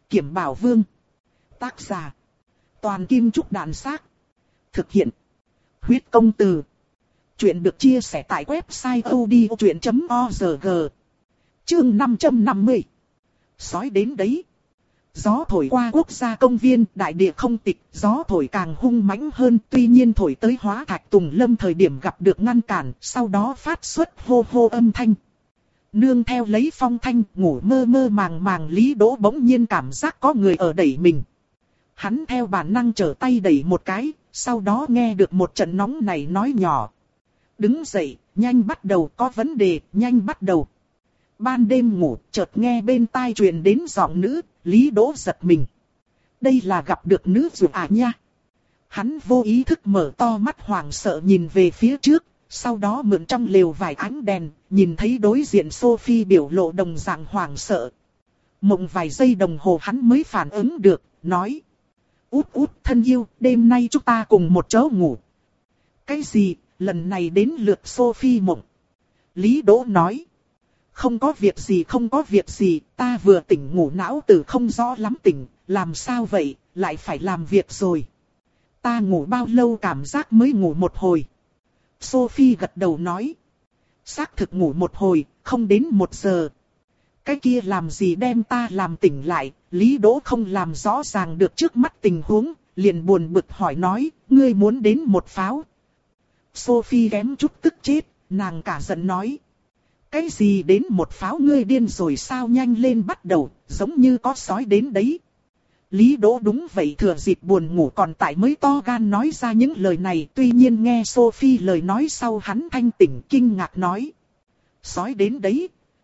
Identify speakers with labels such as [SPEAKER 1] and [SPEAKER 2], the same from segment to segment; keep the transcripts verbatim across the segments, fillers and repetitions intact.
[SPEAKER 1] Kiểm Bảo Vương. Tác giả. Toàn Kim Trúc Đàn Xác. Thực hiện. Huyết Công Từ. Chuyện được chia sẻ tại website odchuyện chấm org. Chương năm trăm năm mươi. Sói đến đấy. Gió thổi qua quốc gia công viên, đại địa không tịch, gió thổi càng hung mãnh hơn, tuy nhiên thổi tới Hóa Thạch Tùng Lâm thời điểm gặp được ngăn cản, sau đó phát xuất hô hô âm thanh. Nương theo lấy phong thanh, ngủ mơ mơ màng màng Lý Đỗ bỗng nhiên cảm giác có người ở đẩy mình. Hắn theo bản năng trở tay đẩy một cái, sau đó nghe được một trận nóng này nói nhỏ. Đứng dậy, nhanh bắt đầu, có vấn đề, nhanh bắt đầu. Ban đêm ngủ, chợt nghe bên tai truyền đến giọng nữ, Lý Đỗ giật mình. Đây là gặp được nữ dụ à nha. Hắn vô ý thức mở to mắt hoảng sợ nhìn về phía trước, sau đó mượn trong lều vài ánh đèn, nhìn thấy đối diện Sophie biểu lộ đồng dạng hoảng sợ. Mộng vài giây đồng hồ hắn mới phản ứng được, nói. Út út thân yêu, đêm nay chúng ta cùng một chỗ ngủ. Cái gì, lần này đến lượt Sophie mộng. Lý Đỗ nói. Không có việc gì không có việc gì, ta vừa tỉnh ngủ não tử không rõ lắm tỉnh, làm sao vậy, lại phải làm việc rồi. Ta ngủ bao lâu cảm giác mới ngủ một hồi. Sophie gật đầu nói. Xác thực ngủ một hồi, không đến một giờ. Cái kia làm gì đem ta làm tỉnh lại, Lý Đỗ không làm rõ ràng được trước mắt tình huống, liền buồn bực hỏi nói, ngươi muốn đến một pháo. Sophie kém chút tức chết, nàng cả giận nói. Cái gì đến một pháo ngươi điên rồi sao nhanh lên bắt đầu, giống như có sói đến đấy. Lý Đỗ đúng vậy thừa dịp buồn ngủ còn tại mới to gan nói ra những lời này. Tuy nhiên nghe Sophie lời nói sau hắn thanh tỉnh kinh ngạc nói. Sói đến đấy.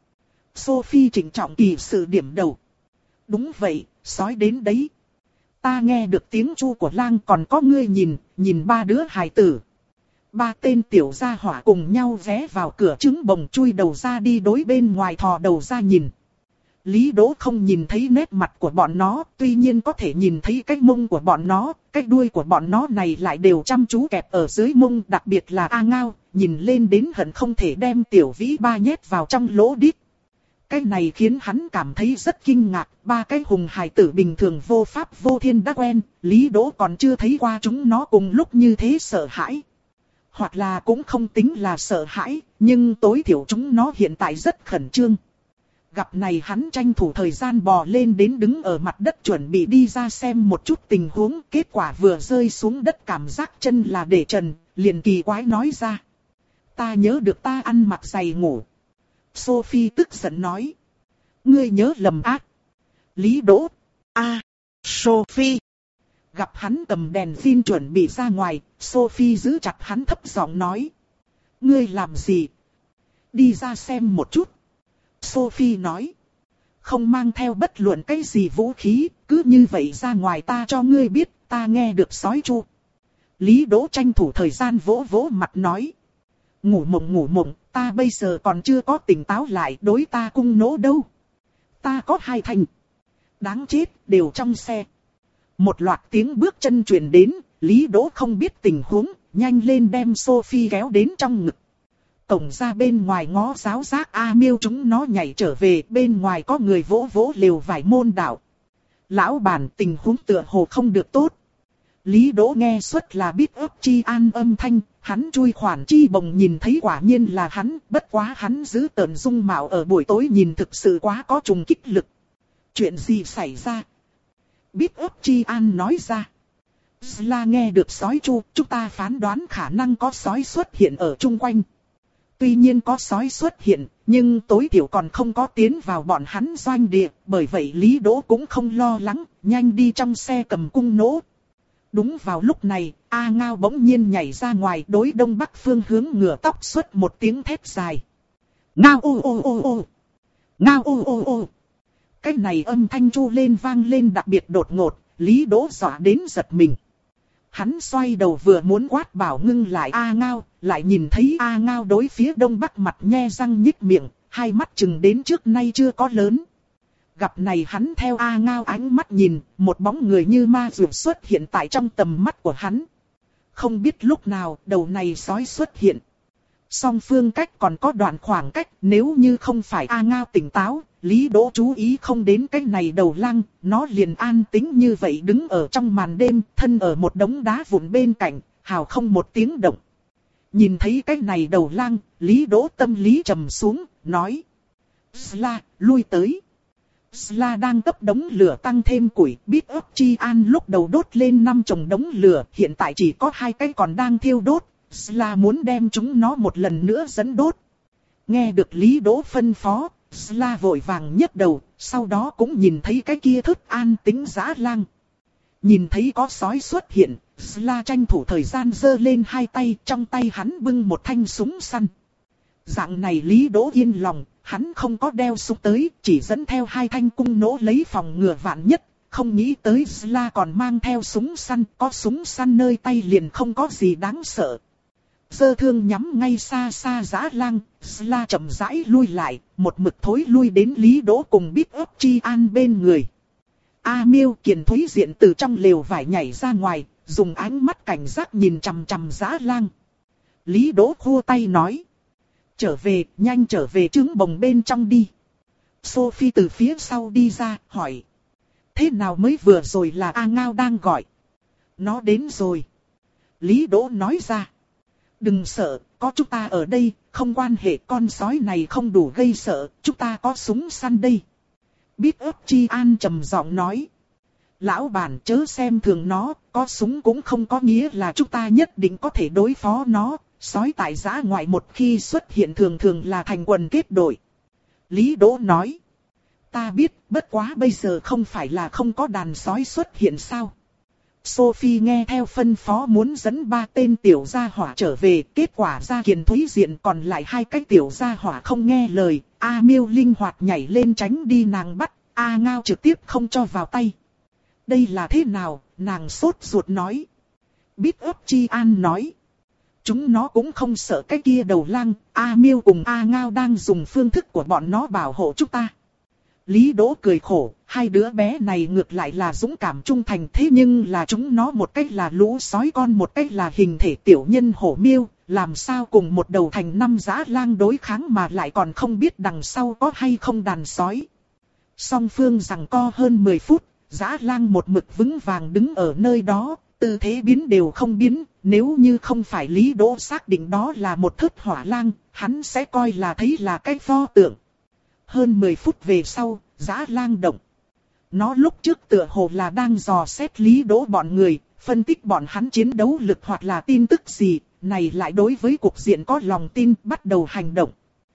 [SPEAKER 1] Sophie trịnh trọng kỳ sự điểm đầu. Đúng vậy, sói đến đấy. Ta nghe được tiếng chu của lang còn có ngươi nhìn, nhìn ba đứa hài tử. Ba tên tiểu gia hỏa cùng nhau vé vào cửa trứng bồng chui đầu ra đi đối bên ngoài thò đầu ra nhìn. Lý Đỗ không nhìn thấy nét mặt của bọn nó, tuy nhiên có thể nhìn thấy cái mông của bọn nó, cái đuôi của bọn nó này lại đều chăm chú kẹp ở dưới mông, đặc biệt là A Ngao, nhìn lên đến hận không thể đem tiểu vĩ ba nhét vào trong lỗ đít. Cái này khiến hắn cảm thấy rất kinh ngạc, ba cái hùng hài tử bình thường vô pháp vô thiên đã quen, Lý Đỗ còn chưa thấy qua chúng nó cùng lúc như thế sợ hãi. Hoặc là cũng không tính là sợ hãi, nhưng tối thiểu chúng nó hiện tại rất khẩn trương. Gặp này hắn tranh thủ thời gian bò lên đến đứng ở mặt đất chuẩn bị đi ra xem một chút tình huống. Kết quả vừa rơi xuống đất cảm giác chân là để trần, liền kỳ quái nói ra. Ta nhớ được ta ăn mặc giày ngủ. Sophie tức giận nói. Ngươi nhớ lầm ác. Lý Đỗ. A. Sophie. Gặp hắn cầm đèn pin chuẩn bị ra ngoài, Sophie giữ chặt hắn thấp giọng nói. Ngươi làm gì? Đi ra xem một chút. Sophie nói. Không mang theo bất luận cái gì vũ khí, cứ như vậy ra ngoài ta cho ngươi biết, ta nghe được sói chu. Lý Đỗ tranh thủ thời gian vỗ vỗ mặt nói. Ngủ mộng ngủ mộng, ta bây giờ còn chưa có tỉnh táo lại đối ta cung nỗ đâu. Ta có hai thành. Đáng chết, đều trong xe. Một loạt tiếng bước chân truyền đến, Lý Đỗ không biết tình huống, nhanh lên đem Sophie kéo đến trong ngực. Cổng ra bên ngoài ngó giáo giác A Miêu chúng nó nhảy trở về, bên ngoài có người vỗ vỗ lều vải môn đạo. Lão bản tình huống tựa hồ không được tốt. Lý Đỗ nghe suất là biết ấp chi an âm thanh, hắn chui khoản chi bồng nhìn thấy quả nhiên là hắn, bất quá hắn giữ tợn dung mạo ở buổi tối nhìn thực sự quá có trùng kích lực. Chuyện gì xảy ra? Biết ấp chi an nói ra. Là nghe được sói chu, chúng ta phán đoán khả năng có sói xuất hiện ở chung quanh. Tuy nhiên có sói xuất hiện, nhưng tối thiểu còn không có tiến vào bọn hắn doanh địa, bởi vậy Lý Đỗ cũng không lo lắng, nhanh đi trong xe cầm cung nỗ. Đúng vào lúc này, A Ngao bỗng nhiên nhảy ra ngoài đối đông bắc phương hướng ngửa tóc xuất một tiếng thét dài. Ngao ô ô ô ô. Ngao ô ô ô. Cái này âm thanh chu lên vang lên đặc biệt đột ngột, Lý Đỗ dọa đến giật mình. Hắn xoay đầu vừa muốn quát bảo ngưng lại A Ngao, lại nhìn thấy A Ngao đối phía đông bắc mặt nhe răng nhích miệng, hai mắt chừng đến trước nay chưa có lớn. Gặp này hắn theo A Ngao ánh mắt nhìn, một bóng người như ma dược xuất hiện tại trong tầm mắt của hắn. Không biết lúc nào đầu này sói xuất hiện. Song phương cách còn có đoạn khoảng cách, nếu như không phải A Ngao tỉnh táo, Lý Đỗ chú ý không đến cái này đầu lang, nó liền an tĩnh như vậy đứng ở trong màn đêm, thân ở một đống đá vụn bên cạnh, hào không một tiếng động. Nhìn thấy cái này đầu lang, Lý Đỗ tâm lý trầm xuống, nói. Sla, lui tới. Sla đang cấp đống lửa tăng thêm củi, biết ấp chi an lúc đầu đốt lên năm chồng đống lửa, hiện tại chỉ có hai cái còn đang thiêu đốt. Sla muốn đem chúng nó một lần nữa dẫn đốt. Nghe được Lý Đỗ phân phó, Sla vội vàng nhấc đầu, sau đó cũng nhìn thấy cái kia thức an tính dã lang. Nhìn thấy có sói xuất hiện, Sla tranh thủ thời gian giơ lên hai tay, trong tay hắn bưng một thanh súng săn. Dạng này Lý Đỗ yên lòng, hắn không có đeo súng tới, chỉ dẫn theo hai thanh cung nỗ lấy phòng ngừa vạn nhất. Không nghĩ tới Sla còn mang theo súng săn, có súng săn nơi tay liền không có gì đáng sợ. Giơ thương nhắm ngay xa xa dã lang, Sla chậm rãi lui lại, một mực thối lui đến Lý Đỗ cùng Big ấp Chi An bên người. A Miêu Kiền Thúy Diện từ trong lều vải nhảy ra ngoài, dùng ánh mắt cảnh giác nhìn chằm chằm dã lang. Lý Đỗ khua tay nói. Trở về, nhanh trở về trứng bồng bên trong đi. Sophie từ phía sau đi ra, hỏi. Thế nào mới vừa rồi là A Ngao đang gọi? Nó đến rồi. Lý Đỗ nói ra. Đừng sợ, có chúng ta ở đây, không quan hệ con sói này không đủ gây sợ, chúng ta có súng săn đây. Biết ấp Chi An trầm giọng nói. Lão bản chớ xem thường nó, có súng cũng không có nghĩa là chúng ta nhất định có thể đối phó nó. Sói tại dã ngoại một khi xuất hiện thường thường là thành quần kết đội. Lý Đỗ nói. Ta biết, bất quá bây giờ không phải là không có đàn sói xuất hiện sao. Sophie nghe theo phân phó muốn dẫn ba tên tiểu gia hỏa trở về, kết quả ra Kiền Thúy Diện còn lại hai cái tiểu gia hỏa không nghe lời, A Miêu linh hoạt nhảy lên tránh đi nàng bắt, A Ngao trực tiếp không cho vào tay. Đây là thế nào, nàng sốt ruột nói. Biết ấp Chi An nói. Chúng nó cũng không sợ cái kia đầu lang, A Miêu cùng A Ngao đang dùng phương thức của bọn nó bảo hộ chúng ta. Lý Đỗ cười khổ, hai đứa bé này ngược lại là dũng cảm trung thành thế nhưng là chúng nó một cách là lũ sói con một cách là hình thể tiểu nhân hổ miêu, làm sao cùng một đầu thành năm dã lang đối kháng mà lại còn không biết đằng sau có hay không đàn sói. Song phương giằng co hơn mười phút, dã lang một mực vững vàng đứng ở nơi đó, tư thế biến đều không biến, nếu như không phải Lý Đỗ xác định đó là một thất hỏa lang, hắn sẽ coi là thấy là cái pho tượng. Hơn mười phút về sau, dã lang động. Nó lúc trước tựa hồ là đang dò xét Lý Đỗ bọn người, phân tích bọn hắn chiến đấu lực hoặc là tin tức gì, này lại đối với cục diện có lòng tin bắt đầu hành động.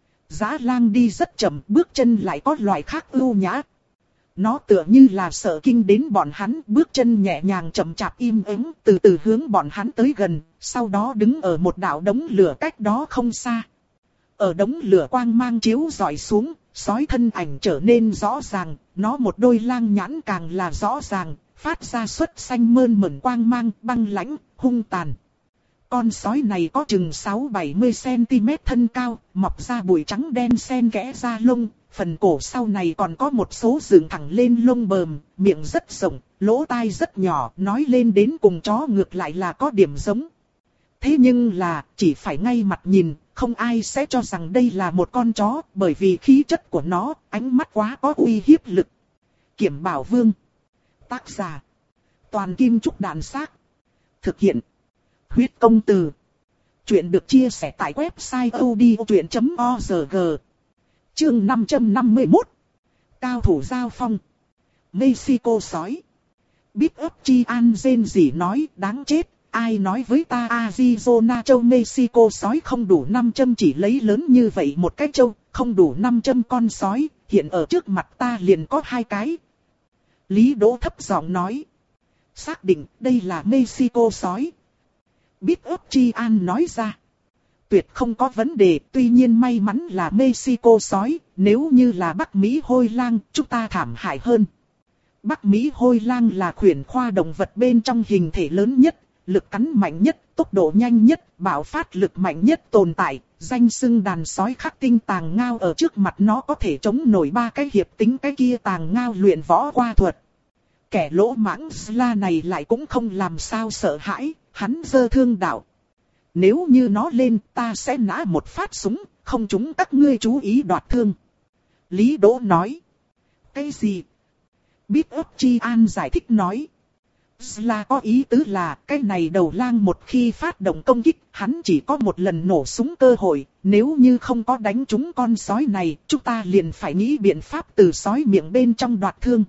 [SPEAKER 1] Dã lang đi rất chậm, bước chân lại có loại khác ưu nhã. Nó tựa như là sợ kinh đến bọn hắn, bước chân nhẹ nhàng chậm chạp im ắng, từ từ hướng bọn hắn tới gần, sau đó đứng ở một đạo đống lửa cách đó không xa. Ở đống lửa quang mang chiếu rọi xuống, sói thân ảnh trở nên rõ ràng, nó một đôi lang nhãn càng là rõ ràng, phát ra xuất xanh mơn mởn quang mang, băng lãnh, hung tàn. Con sói này có chừng sáu bảy mươi xăng-ti-mét thân cao, mọc ra bụi trắng đen xen kẽ da lông, phần cổ sau này còn có một số dựng thẳng lên lông bờm, miệng rất rộng, lỗ tai rất nhỏ, nói lên đến cùng chó ngược lại là có điểm giống. Thế nhưng là, chỉ phải ngay mặt nhìn, không ai sẽ cho rằng đây là một con chó, bởi vì khí chất của nó, ánh mắt quá có uy hiếp lực. Kiểm Bảo Vương. Tác giả. Toàn Kim Trúc Đạn Xác. Thực hiện. Huyết Công Từ. Chuyện được chia sẻ tại website odchuyện chấm org. Chương năm trăm năm mươi mốt. Cao thủ giao phong. Mexico sói. Big ấp Chi An rên rỉ nói đáng chết. Ai nói với ta Arizona châu Mexico sói không đủ năm trăm chỉ lấy lớn như vậy một cái châu, không đủ năm trăm con sói, hiện ở trước mặt ta liền có hai cái. Lý Đỗ thấp giọng nói. Xác định đây là Mexico sói. Big ấp Chi An nói ra. Tuyệt không có vấn đề, tuy nhiên may mắn là Mexico sói, nếu như là Bắc Mỹ hôi lang, chúng ta thảm hại hơn. Bắc Mỹ hôi lang là khuyển khoa động vật bên trong hình thể lớn nhất, lực cắn mạnh nhất, tốc độ nhanh nhất, bạo phát lực mạnh nhất tồn tại, danh xưng đàn sói khắc tinh tàng ngao ở trước mặt nó có thể chống nổi ba cái hiệp tính cái kia tàng ngao luyện võ qua thuật. Kẻ lỗ mãng Sla này lại cũng không làm sao sợ hãi, hắn giơ thương đạo. Nếu như nó lên ta sẽ nã một phát súng, không trúng các ngươi chú ý đoạt thương. Lý Đỗ nói. Cái gì? Biết ấp Chi An giải thích nói. Là có ý tứ là cái này đầu lang một khi phát động công kích, hắn chỉ có một lần nổ súng cơ hội, nếu như không có đánh trúng con sói này, chúng ta liền phải nghĩ biện pháp từ sói miệng bên trong đoạt thương.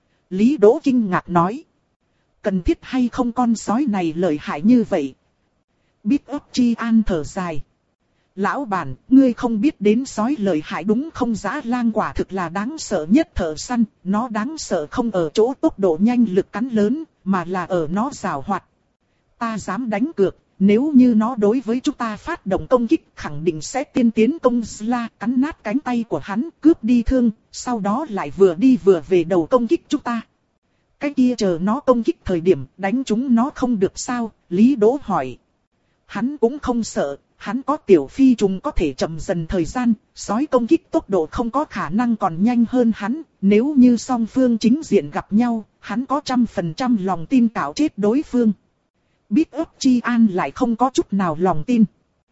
[SPEAKER 1] Lý Đỗ kinh ngạc nói. Cần thiết hay không con sói này lợi hại như vậy? Biết ấp Chi An thở dài. Lão bản, ngươi không biết đến sói lợi hại đúng không? Dã lang quả thực là đáng sợ nhất thợ săn, nó đáng sợ không ở chỗ tốc độ nhanh lực cắn lớn, mà là ở nó giàu hoạt. Ta dám đánh cược, nếu như nó đối với chúng ta phát động công kích khẳng định sẽ tiên tiến công Sla cắn nát cánh tay của hắn, cướp đi thương, sau đó lại vừa đi vừa về đầu công kích chúng ta. Cái kia chờ nó công kích thời điểm đánh chúng nó không được sao? Lý Đỗ hỏi. Hắn cũng không sợ. Hắn có tiểu phi trùng có thể chậm dần thời gian, sói công kích tốc độ không có khả năng còn nhanh hơn hắn, nếu như song phương chính diện gặp nhau, hắn có trăm phần trăm lòng tin cạo chết đối phương. Biết ấp Chi An lại không có chút nào lòng tin.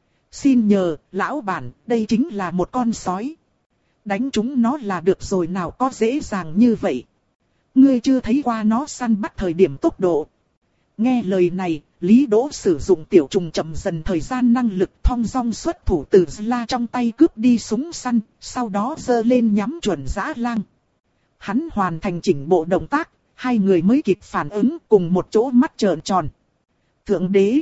[SPEAKER 1] Xin nhờ, lão bản, đây chính là một con sói. Đánh chúng nó là được rồi, nào có dễ dàng như vậy. Ngươi chưa thấy qua nó săn bắt thời điểm tốc độ. Nghe lời này, Lý Đỗ sử dụng tiểu trùng chậm dần thời gian năng lực thong dong xuất thủ từ Sla trong tay cướp đi súng săn, sau đó giơ lên nhắm chuẩn dã lang. Hắn hoàn thành chỉnh bộ động tác, hai người mới kịp phản ứng cùng một chỗ mắt trợn tròn. Thượng đế!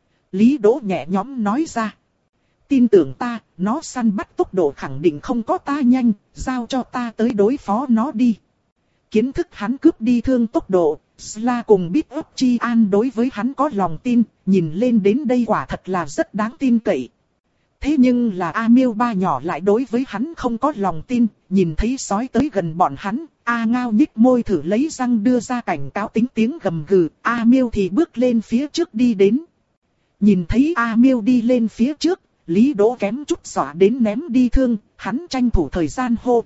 [SPEAKER 1] Lý Đỗ nhẹ nhõm nói ra. Tin tưởng ta, nó săn bắt tốc độ khẳng định không có ta nhanh, giao cho ta tới đối phó nó đi. Kiến thức hắn cướp đi thương tốc độ, Sla cùng biết ấp Chi An đối với hắn có lòng tin, nhìn lên đến đây quả thật là rất đáng tin cậy. Thế nhưng là A Miêu ba nhỏ lại đối với hắn không có lòng tin, nhìn thấy sói tới gần bọn hắn, A Ngao nhích môi thử lấy răng đưa ra cảnh cáo tính tiếng gầm gừ, A Miêu thì bước lên phía trước đi đến. Nhìn thấy A Miêu đi lên phía trước, Lý Đỗ kém chút dọa đến ném đi thương, hắn tranh thủ thời gian hô.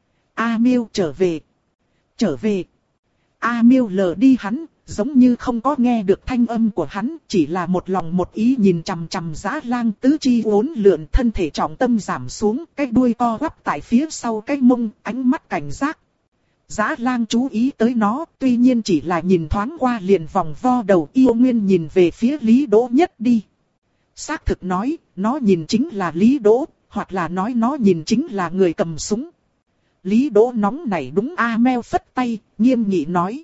[SPEAKER 1] A Miêu trở về, trở về. A Miêu lờ đi hắn, giống như không có nghe được thanh âm của hắn, chỉ là một lòng một ý nhìn chằm chằm dã lang, tứ chi uốn lượn, thân thể trọng tâm giảm xuống, cái đuôi co quắp tại phía sau cái mông, ánh mắt cảnh giác. Dã lang chú ý tới nó, tuy nhiên chỉ là nhìn thoáng qua liền vòng vo đầu, yêu nguyên nhìn về phía Lý Đỗ nhất đi. Xác thực nói, nó nhìn chính là Lý Đỗ, hoặc là nói nó nhìn chính là người cầm súng. Lý Đỗ nóng nảy đúng A Meo phất tay, nghiêm nghị nói.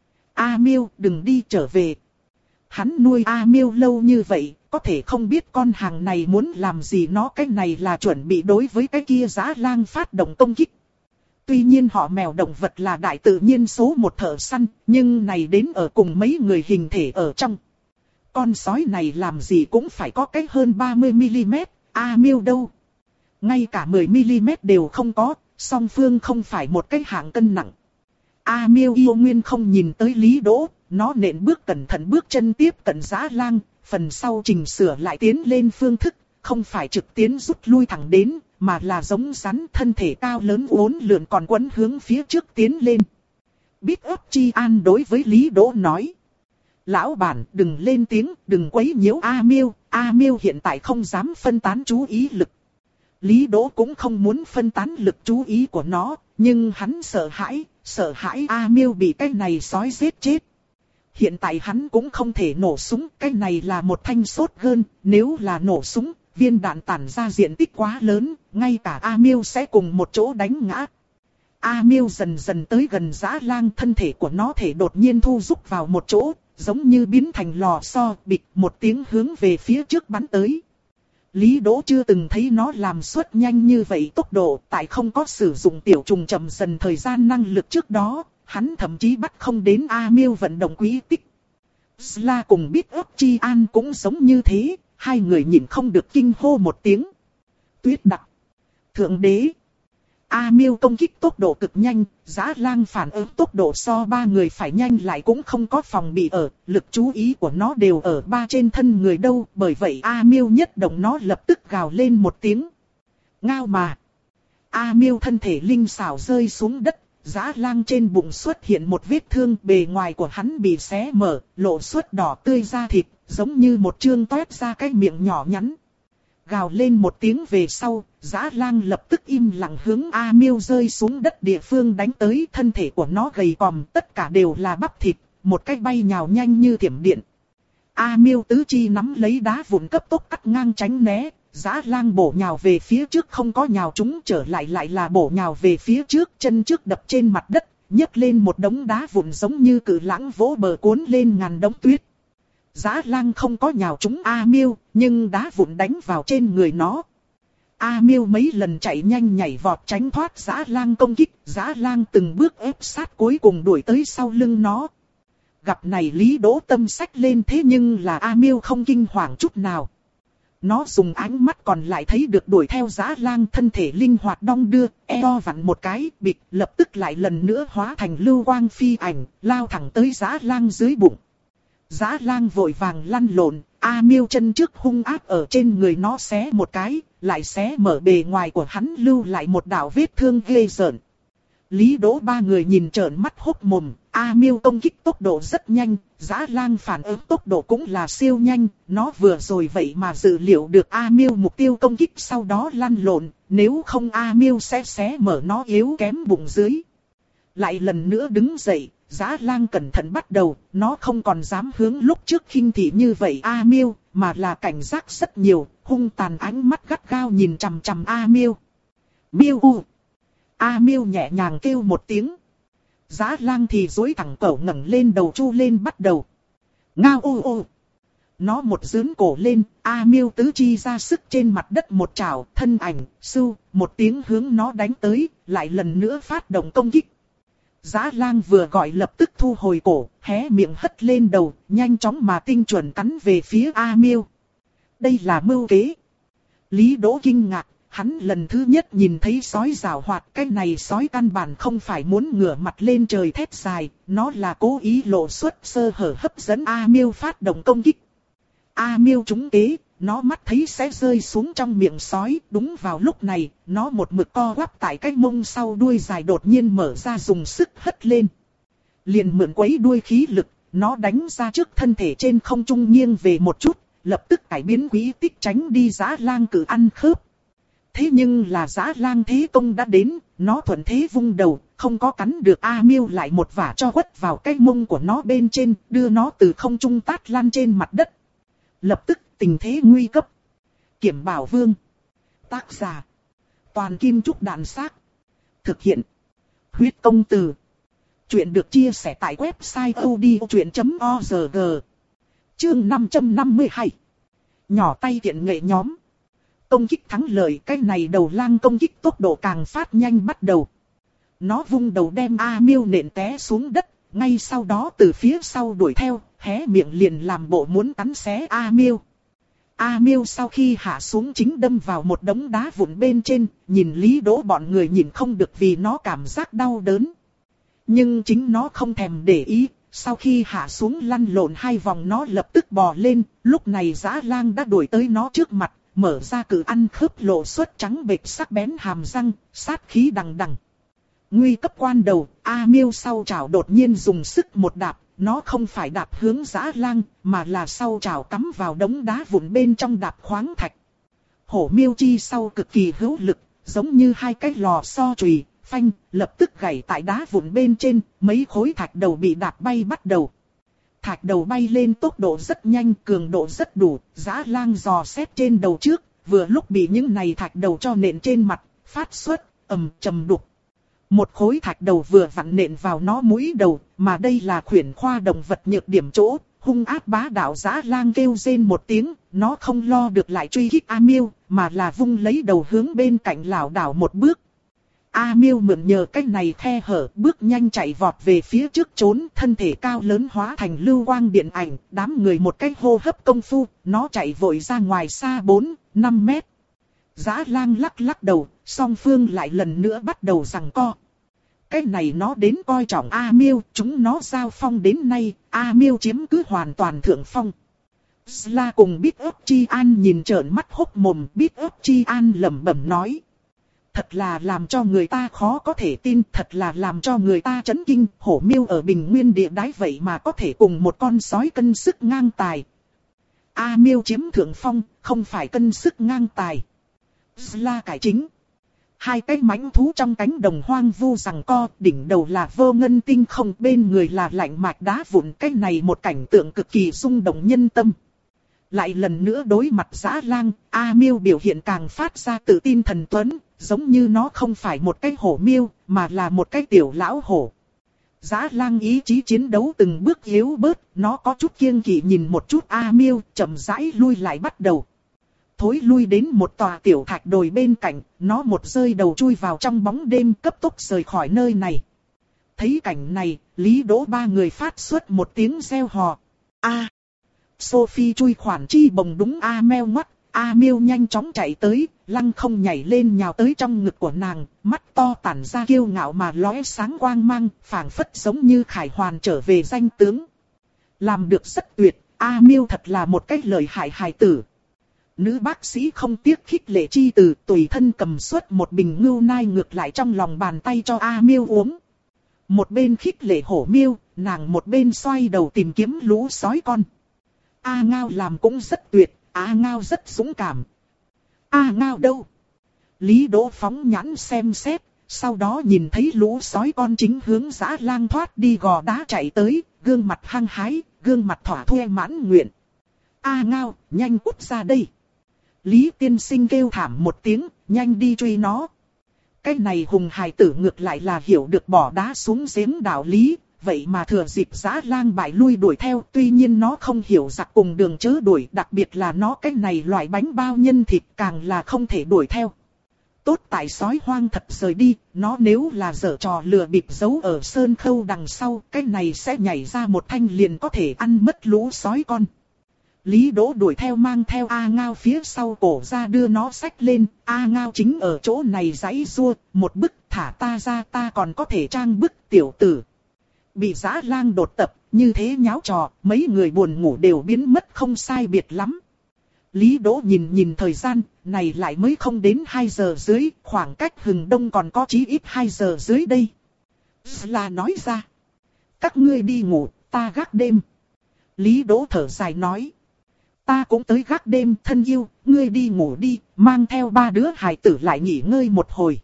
[SPEAKER 1] A Miêu đừng đi, trở về. Hắn nuôi A Miêu lâu như vậy, có thể không biết con hàng này muốn làm gì, nó cái này là chuẩn bị đối với cái kia dã lang phát động công kích. Tuy nhiên họ mèo động vật là đại tự nhiên số một thợ săn, nhưng này đến ở cùng mấy người hình thể ở trong. Con sói này làm gì cũng phải có cái hơn ba mươi mi-li-mét, A Miêu đâu. Ngay cả mười mi-li-mét đều không có. Song phương không phải một cái hạng cân nặng. A Miêu yêu nguyên không nhìn tới Lý Đỗ, nó nện bước cẩn thận bước chân tiếp cận dã lang, phần sau chỉnh sửa lại tiến lên phương thức, không phải trực tiến rút lui thẳng đến, mà là giống rắn, thân thể cao lớn uốn lượn còn quấn hướng phía trước tiến lên. Biết ấp Chi An đối với Lý Đỗ nói. Lão bản đừng lên tiếng, đừng quấy nhiễu A Miêu, A Miêu hiện tại không dám phân tán chú ý lực. Lý Đỗ cũng không muốn phân tán lực chú ý của nó, nhưng hắn sợ hãi, sợ hãi A Miêu bị cái này sói giết chết. Hiện tại hắn cũng không thể nổ súng, cái này là một thanh sốt gơn, nếu là nổ súng, viên đạn tản ra diện tích quá lớn, ngay cả A Miêu sẽ cùng một chỗ đánh ngã. A Miêu dần dần tới gần dã lang, thân thể của nó thể đột nhiên thu rút vào một chỗ, giống như biến thành lò xo, bịch một tiếng hướng về phía trước bắn tới. Lý Đỗ chưa từng thấy nó làm suất nhanh như vậy tốc độ, tại không có sử dụng tiểu trùng chậm dần thời gian năng lực trước đó, hắn thậm chí bắt không đến A Miêu vận động quý tích. Sla cùng biết ấp Chi An cũng giống như thế, hai người nhìn không được kinh hô một tiếng. Tuyết đặc! Thượng đế! A Miêu công kích tốc độ cực nhanh, dã lang phản ứng tốc độ so ba người phải nhanh lại cũng không có phòng bị ở, lực chú ý của nó đều ở ba trên thân người đâu, bởi vậy A Miêu nhất động nó lập tức gào lên một tiếng. Ngao mà! A Miêu thân thể linh xảo rơi xuống đất, Dã lang trên bụng xuất hiện một vết thương, bề ngoài của hắn bị xé mở, lộ xuất đỏ tươi da thịt, giống như một chương toét ra cái miệng nhỏ nhắn. Gào lên một tiếng về sau, dã lang lập tức im lặng hướng A Miêu rơi xuống đất địa phương đánh tới. Thân thể của nó gầy còm, tất cả đều là bắp thịt, một cái bay nhào nhanh như thiểm điện. A Miêu tứ chi nắm lấy đá vụn cấp tốc cắt ngang tránh né. Dã lang bổ nhào về phía trước không có nhào trúng, trở lại lại là bổ nhào về phía trước, chân trước đập trên mặt đất, nhấc lên một đống đá vụn giống như cự lãng vỗ bờ cuốn lên ngàn đống tuyết. Dã lang không có nhào trúng A Miêu, nhưng đá vụn đánh vào trên người nó. A Miêu mấy lần chạy nhanh nhảy vọt tránh thoát dã lang công kích, dã lang từng bước ép sát cuối cùng đuổi tới sau lưng nó. Gặp này Lý Đỗ tâm xách lên, thế nhưng là A Miêu không kinh hoàng chút nào. Nó dùng ánh mắt còn lại thấy được đuổi theo dã lang, thân thể linh hoạt đong đưa, eo vặn một cái, bịch, lập tức lại lần nữa hóa thành lưu quang phi ảnh, lao thẳng tới dã lang dưới bụng. Dã lang vội vàng lăn lộn, A Miêu chân trước hung ác ở trên người nó xé một cái, lại xé mở bề ngoài của hắn, lưu lại một đạo vết thương ghê rợn. Lý Đỗ ba người nhìn trợn mắt hốt mồm. A Miêu công kích tốc độ rất nhanh, dã lang phản ứng tốc độ cũng là siêu nhanh. Nó vừa rồi vậy mà dự liệu được A Miêu mục tiêu công kích, sau đó lăn lộn, nếu không A Miêu sẽ xé mở nó yếu kém bụng dưới. Lại lần nữa đứng dậy, dã lang cẩn thận bắt đầu, nó không còn dám hướng lúc trước khinh thị như vậy A Miêu, mà là cảnh giác rất nhiều, hung tàn ánh mắt gắt gao nhìn chằm chằm A Miêu. Miêu u. A Miêu nhẹ nhàng kêu một tiếng. Dã lang thì duỗi thẳng cổ ngẩng lên đầu chu lên bắt đầu. Ngao ô ô. Nó một dướn cổ lên, A Miêu tứ chi ra sức trên mặt đất một chảo, thân ảnh, sưu, một tiếng hướng nó đánh tới, lại lần nữa phát động công kích. Dã lang vừa gọi lập tức thu hồi cổ, hé miệng hất lên đầu, nhanh chóng mà tinh chuẩn cắn về phía A Miêu. Đây là mưu kế. Lý Đỗ kinh ngạc. Hắn lần thứ nhất nhìn thấy sói giảo hoạt, cái này sói căn bản không phải muốn ngửa mặt lên trời thét dài, nó là cố ý lộ xuất sơ hở hấp dẫn A Miêu phát động công kích. A Miêu trúng kế, nó mắt thấy sẽ rơi xuống trong miệng sói, đúng vào lúc này, nó một mực co quắp tại cái mông sau đuôi dài đột nhiên mở ra dùng sức hất lên. Liền mượn quấy đuôi khí lực, nó đánh ra trước thân thể trên không trung nghiêng về một chút, lập tức cải biến quỹ tích tránh đi dã lang cử ăn khớp. Thế nhưng là dã lang thế công đã đến, nó thuận thế vung đầu, không có cắn được A Miêu lại một vả cho quất vào cái mông của nó bên trên, đưa nó từ không trung tát lăn trên mặt đất. Lập tức tình thế nguy cấp. Kiểm Bảo Vương. Tác giả. Toàn Kim Trúc Đạn Xác. Thực hiện. Huyết Công Từ. Chuyện được chia sẻ tại website odchuyện chấm org. Chương năm trăm năm mươi hai. Nhỏ tay tiện nghệ nhóm. Công kích thắng lợi, cái này đầu lang công kích tốc độ càng phát nhanh bắt đầu. Nó vung đầu đem A Miêu nện té xuống đất, ngay sau đó từ phía sau đuổi theo, hé miệng liền làm bộ muốn cắn xé A Miêu. A Miêu sau khi hạ xuống chính đâm vào một đống đá vụn bên trên, nhìn Lý Đỗ bọn người nhìn không được vì nó cảm giác đau đớn. Nhưng chính nó không thèm để ý, sau khi hạ xuống lăn lộn hai vòng nó lập tức bò lên, lúc này dã lang đã đuổi tới nó trước mặt. Mở ra cử ăn khớp lộ xuất trắng bệch sắc bén hàm răng, sát khí đằng đằng. Nguy cấp quan đầu, A Miêu sau chảo đột nhiên dùng sức một đạp, nó không phải đạp hướng dã lang, mà là sau chảo cắm vào đống đá vụn bên trong đạp khoáng thạch. Hổ Miêu chi sau cực kỳ hữu lực, giống như hai cái lò xo chùy, phanh, lập tức gãy tại đá vụn bên trên, mấy khối thạch đầu bị đạp bay bắt đầu. Thạch đầu bay lên tốc độ rất nhanh, cường độ rất đủ, dã lang dò xét trên đầu trước, vừa lúc bị những này thạch đầu cho nện trên mặt, phát xuất, ầm trầm đục. Một khối thạch đầu vừa vặn nện vào nó mũi đầu, mà đây là khuyển khoa động vật nhược điểm chỗ, hung ác bá đạo dã lang kêu rên một tiếng, nó không lo được lại truy kích A Miêu, mà là vung lấy đầu hướng bên cạnh lảo đảo một bước. A Miêu mượn nhờ cách này khe hở, bước nhanh chạy vọt về phía trước trốn, thân thể cao lớn hóa thành lưu quang điện ảnh, đám người một cái hô hấp công phu, nó chạy vội ra ngoài xa bốn, năm mét. Dã lang lắc lắc đầu, song phương lại lần nữa bắt đầu giằng co. Cái này nó đến coi trọng A Miêu, chúng nó giao phong đến nay, A Miêu chiếm cứ hoàn toàn thượng phong. Sla cùng Bít ấp Chi An nhìn trợn mắt hốc mồm, Bít ấp Chi An lẩm bẩm nói. Thật là làm cho người ta khó có thể tin, thật là làm cho người ta chấn kinh. Hổ miêu ở Bình Nguyên địa đái vậy mà có thể cùng một con sói cân sức ngang tài. A miêu chiếm thượng phong, không phải cân sức ngang tài. Là cải chính. Hai cái mãnh thú trong cánh đồng hoang vu giằng co, đỉnh đầu là vô ngân tinh không, bên người là lạnh mạch đá vụn. Cái này một cảnh tượng cực kỳ rung động nhân tâm. Lại lần nữa đối mặt Dã Lang, A miêu biểu hiện càng phát ra tự tin thần tuấn, giống như nó không phải một cái hổ miêu, mà là một cái tiểu lão hổ. Dã Lang ý chí chiến đấu từng bước yếu bớt, nó có chút kiêng kỵ nhìn một chút A miêu, chậm rãi lui lại bắt đầu. Thối lui đến một tòa tiểu thạch đồi bên cạnh, nó một rơi đầu chui vào trong bóng đêm, cấp tốc rời khỏi nơi này. Thấy cảnh này, Lý Đỗ ba người phát xuất một tiếng reo hò. A! Sophie chui khoản chi bồng đúng A meo ngoắt, A miêu nhanh chóng chạy tới, lăng không nhảy lên nhào tới trong ngực của nàng, mắt to tản ra kiêu ngạo mà lóe sáng quang mang, phảng phất giống như khải hoàn trở về danh tướng. Làm được rất tuyệt, A miêu thật là một cách lợi hại hài tử. Nữ bác sĩ không tiếc khích lệ chi từ, tùy thân cầm suốt một bình ngưu nai ngược lại trong lòng bàn tay cho A miêu uống. Một bên khích lệ hổ miêu, nàng một bên xoay đầu tìm kiếm lũ sói con. A Ngao làm cũng rất tuyệt, A Ngao rất dũng cảm. A Ngao đâu? Lý Đỗ phóng nhãn xem xét, sau đó nhìn thấy lũ sói con chính hướng Dã Lang thoát đi gò đá chạy tới, gương mặt hăng hái, gương mặt thỏa thuê mãn nguyện. A Ngao, nhanh cút ra đây. Lý tiên sinh kêu thảm một tiếng, nhanh đi truy nó. Cái này hùng hài tử ngược lại là hiểu được bỏ đá xuống giếng đạo lý. Vậy mà thừa dịp Dã Lang bại lui đuổi theo, tuy nhiên nó không hiểu giặc cùng đường chớ đuổi, đặc biệt là nó cái này loại bánh bao nhân thịt càng là không thể đuổi theo. Tốt tại sói hoang thật rời đi, nó nếu là giở trò lừa bịp giấu ở sơn khâu đằng sau, cái này sẽ nhảy ra một thanh liền có thể ăn mất lũ sói con. Lý Đỗ đuổi theo mang theo A Ngao phía sau cổ ra đưa nó xách lên, A Ngao chính ở chỗ này giãy giụa, một bức thả ta ra ta còn có thể trang bức tiểu tử. Bị Dã Lang đột tập, như thế nháo trò, mấy người buồn ngủ đều biến mất không sai biệt lắm. Lý Đỗ nhìn nhìn thời gian, này lại mới không đến hai giờ dưới, khoảng cách hừng đông còn có chí ít hai giờ dưới đây. Là nói ra, các ngươi đi ngủ, ta gác đêm. Lý Đỗ thở dài nói, ta cũng tới gác đêm thân yêu, ngươi đi ngủ đi, mang theo ba đứa hài tử lại nghỉ ngơi một hồi.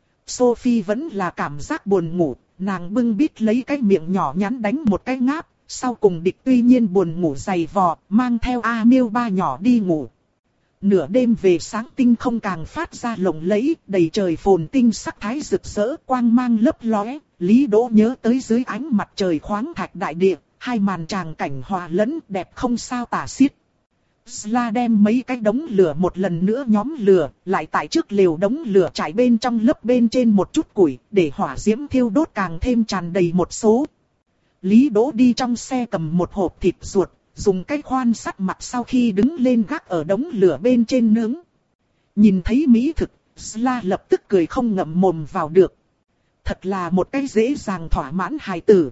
[SPEAKER 1] Sophie vẫn là cảm giác buồn ngủ. Nàng bưng bít lấy cái miệng nhỏ nhắn đánh một cái ngáp, sau cùng địch tuy nhiên buồn ngủ dày vò, mang theo A miêu ba nhỏ đi ngủ. Nửa đêm về sáng tinh không càng phát ra lộng lẫy, đầy trời phồn tinh sắc thái rực rỡ, quang mang lấp lóe. Lý Đỗ nhớ tới dưới ánh mặt trời khoáng thạch đại địa, hai màn tràng cảnh hòa lẫn đẹp không sao tả xiết. Sla đem mấy cái đống lửa một lần nữa nhóm lửa, lại tại trước lều đống lửa trải bên trong lớp bên trên một chút củi, để hỏa diễm thiêu đốt càng thêm tràn đầy một số. Lý Đỗ đi trong xe cầm một hộp thịt ruột, dùng cái khoan sắt mặt sau khi đứng lên gác ở đống lửa bên trên nướng. Nhìn thấy mỹ thực, Sla lập tức cười không ngậm mồm vào được. Thật là một cái dễ dàng thỏa mãn hài tử.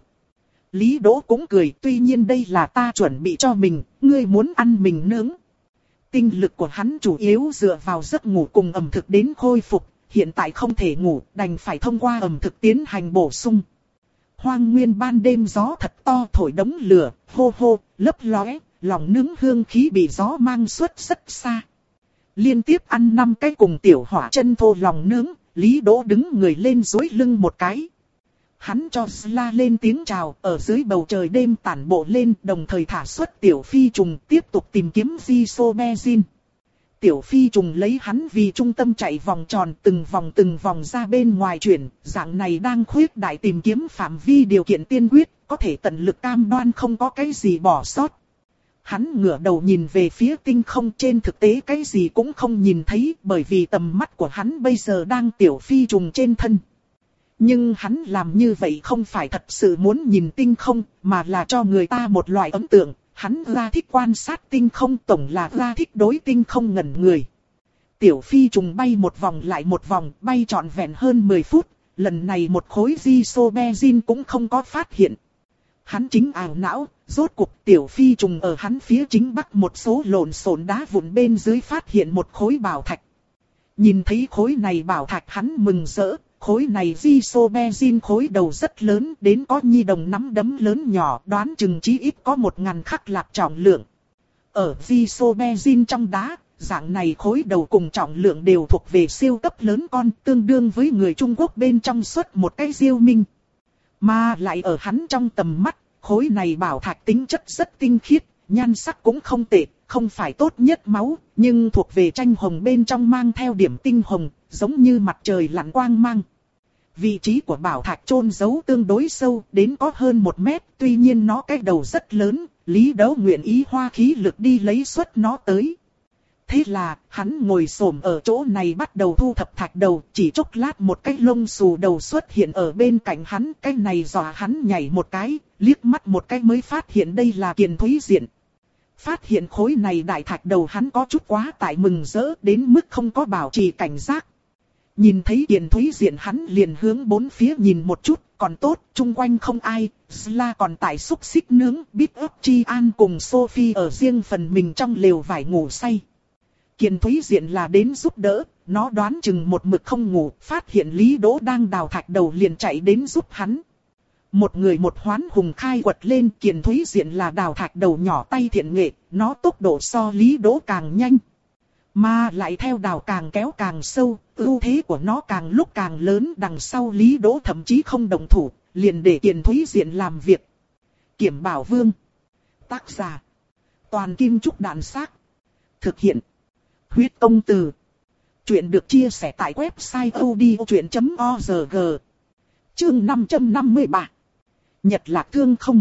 [SPEAKER 1] Lý Đỗ cũng cười, tuy nhiên đây là ta chuẩn bị cho mình, ngươi muốn ăn mình nướng. Tinh lực của hắn chủ yếu dựa vào giấc ngủ cùng ẩm thực đến khôi phục, hiện tại không thể ngủ, đành phải thông qua ẩm thực tiến hành bổ sung. Hoang nguyên ban đêm gió thật to thổi đống lửa, hô hô, lấp lóe, lòng nướng hương khí bị gió mang suốt rất xa. Liên tiếp ăn năm cái cùng tiểu hỏa chân thô lòng nướng, Lý Đỗ đứng người lên duỗi lưng một cái. Hắn cho Sla lên tiếng chào, ở dưới bầu trời đêm tản bộ lên, đồng thời thả xuất tiểu phi trùng tiếp tục tìm kiếm Isobezin. Tiểu phi trùng lấy hắn vì trung tâm chạy vòng tròn từng vòng từng vòng ra bên ngoài chuyển, dạng này đang khuyết đại tìm kiếm phạm vi điều kiện tiên quyết, có thể tận lực cam đoan không có cái gì bỏ sót. Hắn ngửa đầu nhìn về phía tinh không, trên thực tế cái gì cũng không nhìn thấy, bởi vì tầm mắt của hắn bây giờ đang tiểu phi trùng trên thân. Nhưng hắn làm như vậy không phải thật sự muốn nhìn tinh không, mà là cho người ta một loại ấn tượng. Hắn ra thích quan sát tinh không, tổng là ra thích đối tinh không ngẩn người. Tiểu phi trùng bay một vòng lại một vòng, bay trọn vẹn hơn mười phút, lần này một khối Isobezin cũng không có phát hiện. Hắn chính ảo não, rốt cuộc tiểu phi trùng ở hắn phía chính bắc một số lộn xộn đá vụn bên dưới phát hiện một khối bảo thạch. Nhìn thấy khối này bảo thạch hắn mừng rỡ, khối này Isobezin khối đầu rất lớn, đến có nhi đồng nắm đấm lớn nhỏ, đoán chừng chí ít có một ngàn khắc lạp trọng lượng. Ở Isobezin trong đá, dạng này khối đầu cùng trọng lượng đều thuộc về siêu cấp lớn con, tương đương với người Trung Quốc bên trong xuất một cái diêu minh. Mà lại ở hắn trong tầm mắt, khối này bảo thạch tính chất rất tinh khiết, nhan sắc cũng không tệ, không phải tốt nhất máu, nhưng thuộc về tranh hồng bên trong mang theo điểm tinh hồng, giống như mặt trời lặn quang mang. Vị trí của bảo thạch chôn giấu tương đối sâu, đến có hơn một mét, tuy nhiên nó cái đầu rất lớn, Lý Đấu nguyện ý hoa khí lực đi lấy xuất nó tới. Thế là, hắn ngồi xổm ở chỗ này bắt đầu thu thập thạch đầu, chỉ chốc lát một cái lông xù đầu xuất hiện ở bên cạnh hắn, cái này dọa hắn nhảy một cái, liếc mắt một cái mới phát hiện đây là Kiền Thúy Diện. Phát hiện khối này đại thạch đầu hắn có chút quá tại mừng rỡ đến mức không có bảo trì cảnh giác. Nhìn thấy Kiền Thúy Diện hắn liền hướng bốn phía nhìn một chút, còn tốt, chung quanh không ai, Sla còn tại xúc xích nướng, Bít ấp Chi An cùng Sophie ở riêng phần mình trong lều vải ngủ say. Kiền Thúy Diện là đến giúp đỡ, nó đoán chừng một mực không ngủ, phát hiện Lý Đỗ đang đào thạch đầu liền chạy đến giúp hắn. Một người một hoán hùng khai quật lên, Kiền Thúy Diện là đào thạch đầu nhỏ tay thiện nghệ, nó tốc độ so Lý Đỗ càng nhanh. Mà lại theo đào càng kéo càng sâu, ưu thế của nó càng lúc càng lớn, đằng sau Lý Đỗ thậm chí không động thủ, liền để Kiền Thúy Diện làm việc. Kiểm Bảo Vương. Tác giả. Toàn Kim Trúc Đạn Xác. Thực hiện. Huyết Công Từ. Chuyện được chia sẻ tại website odchuyện chấm org. Chương năm trăm năm mươi ba. Nhật Lạc Thương Không.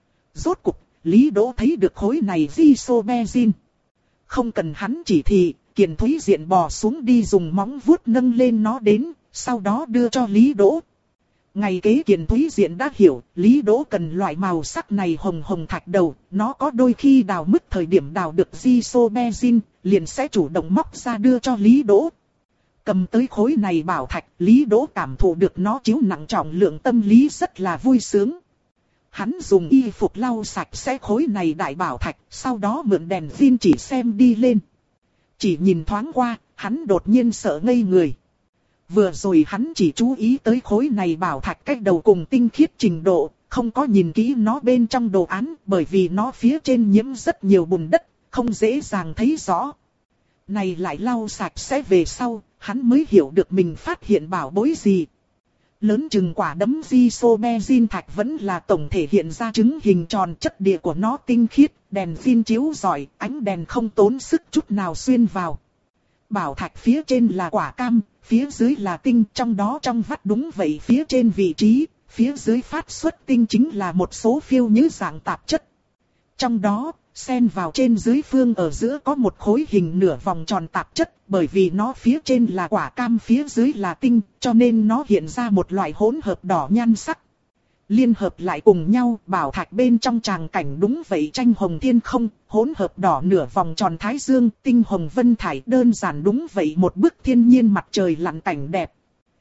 [SPEAKER 1] Rốt cục, Lý Đỗ thấy được khối này Isobezin. Không cần hắn chỉ thị, Kiền Thúy Diện bò xuống đi dùng móng vuốt nâng lên nó đến, sau đó đưa cho Lý Đỗ. Ngày kế Kiền Thúy Diện đã hiểu, Lý Đỗ cần loại màu sắc này hồng hồng thạch đầu, nó có đôi khi đào mứt thời điểm đào được Isobezin, liền sẽ chủ động móc ra đưa cho Lý Đỗ. Cầm tới khối này bảo thạch, Lý Đỗ cảm thụ được nó chiếu nặng trọng lượng, tâm lý rất là vui sướng. Hắn dùng y phục lau sạch sẽ khối này đại bảo thạch, sau đó mượn đèn pin chỉ xem đi lên. Chỉ nhìn thoáng qua, hắn đột nhiên sợ ngây người. Vừa rồi hắn chỉ chú ý tới khối này bảo thạch cách đầu cùng tinh khiết trình độ, không có nhìn kỹ nó bên trong đồ án, bởi vì nó phía trên nhiễm rất nhiều bùn đất, không dễ dàng thấy rõ. Này lại lau sạch sẽ về sau, hắn mới hiểu được mình phát hiện bảo bối gì. Lớn chừng quả đấm Isobezin thạch vẫn là tổng thể hiện ra trứng hình tròn, chất địa của nó tinh khiết, đèn pin chiếu rọi, ánh đèn không tốn sức chút nào xuyên vào. Bảo thạch phía trên là quả cam, phía dưới là tinh, trong đó trong vắt đúng vậy phía trên vị trí, phía dưới phát xuất tinh chính là một số phiêu như dạng tạp chất. Trong đó, xen vào trên dưới phương ở giữa có một khối hình nửa vòng tròn tạp chất, bởi vì nó phía trên là quả cam phía dưới là tinh, cho nên nó hiện ra một loại hỗn hợp đỏ nhan sắc. Liên hợp lại cùng nhau, bảo thạch bên trong tràng cảnh đúng vậy tranh hồng thiên không, hỗn hợp đỏ nửa vòng tròn thái dương, tinh hồng vân thải, đơn giản đúng vậy một bức thiên nhiên mặt trời lặn cảnh đẹp.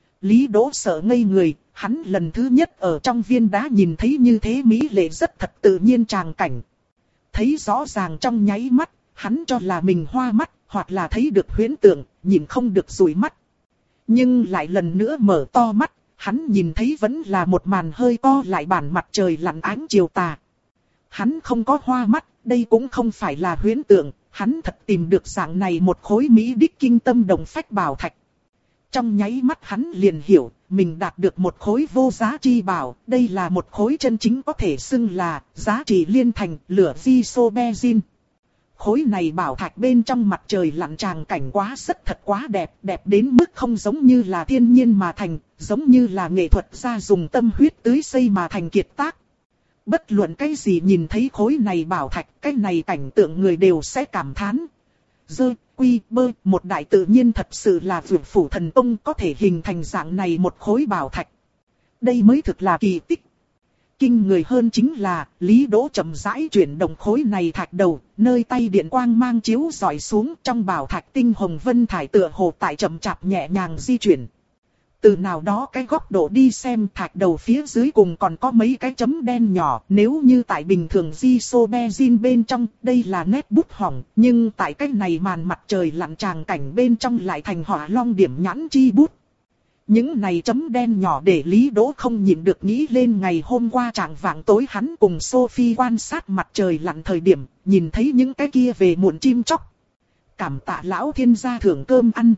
[SPEAKER 1] Lý Đỗ sợ ngây người, hắn lần thứ nhất ở trong viên đá nhìn thấy như thế mỹ lệ rất thật tự nhiên tràng cảnh. Thấy rõ ràng trong nháy mắt, hắn cho là mình hoa mắt, hoặc là thấy được huyễn tượng, nhìn không được dụi mắt. Nhưng lại lần nữa mở to mắt, hắn nhìn thấy vẫn là một màn hơi co lại bản mặt trời lặn ánh chiều tà. Hắn không có hoa mắt, đây cũng không phải là huyễn tượng, hắn thật tìm được dạng này một khối mỹ đích kinh tâm đồng phách bảo thạch. Trong nháy mắt hắn liền hiểu, mình đạt được một khối vô giá chi bảo, đây là một khối chân chính có thể xưng là giá trị liên thành lửa Isobezin. Khối này bảo thạch bên trong mặt trời lặn tràng cảnh quá rất thật quá đẹp, đẹp đến mức không giống như là thiên nhiên mà thành, giống như là nghệ thuật gia dùng tâm huyết tưới xây mà thành kiệt tác. Bất luận cái gì nhìn thấy khối này bảo thạch, cái này cảnh tượng người đều sẽ cảm thán. Dơ, quy, bơ, một đại tự nhiên thật sự là vượt phủ thần tông có thể hình thành dạng này một khối bảo thạch. Đây mới thực là kỳ tích. Kinh người hơn chính là, Lý Đỗ chậm rãi chuyển động khối này thạch đầu, nơi tay điện quang mang chiếu rọi xuống trong bảo thạch tinh hồng vân thải tựa hồ tại chậm chạp nhẹ nhàng di chuyển. Từ nào đó cái góc độ đi xem thạch đầu phía dưới cùng còn có mấy cái chấm đen nhỏ. Nếu như tại bình thường Isoberin bên trong đây là nét bút hỏng. Nhưng tại cái này màn mặt trời lặn tràng cảnh bên trong lại thành hỏa long điểm nhãn chi bút. Những này chấm đen nhỏ để Lý Đỗ không nhịn được nghĩ lên ngày hôm qua trạng vạng tối hắn cùng Sophie quan sát mặt trời lặn thời điểm, nhìn thấy những cái kia về muộn chim chóc. Cảm tạ lão thiên gia thưởng cơm ăn.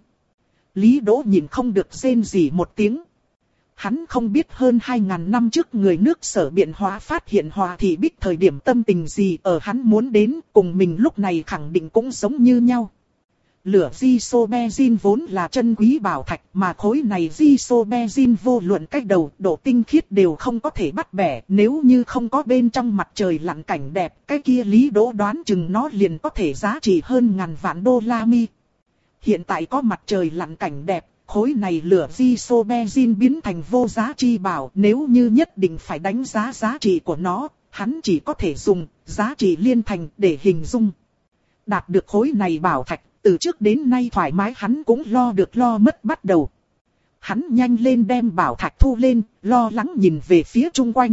[SPEAKER 1] Lý Đỗ nhìn không được rên rỉ một tiếng. Hắn không biết hơn hai ngàn năm trước người nước Sở Biện Hóa phát hiện Hòa Thị Bích thời điểm tâm tình gì ở hắn muốn đến cùng mình lúc này khẳng định cũng giống như nhau. Lửa Isoberin vốn là chân quý bảo thạch mà khối này Isoberin vô luận cách đầu độ tinh khiết đều không có thể bắt bẻ. Nếu như không có bên trong mặt trời lặn cảnh đẹp, cái kia Lý Đỗ đoán chừng nó liền có thể giá trị hơn ngàn vạn đô la mi. Hiện tại có mặt trời lặn cảnh đẹp, khối này lửa Isoberin biến thành vô giá chi bảo. Nếu như nhất định phải đánh giá giá trị của nó, hắn chỉ có thể dùng giá trị liên thành để hình dung. Đạt được khối này bảo thạch, từ trước đến nay thoải mái hắn cũng lo được lo mất bắt đầu. Hắn nhanh lên đem bảo thạch thu lên, lo lắng nhìn về phía chung quanh.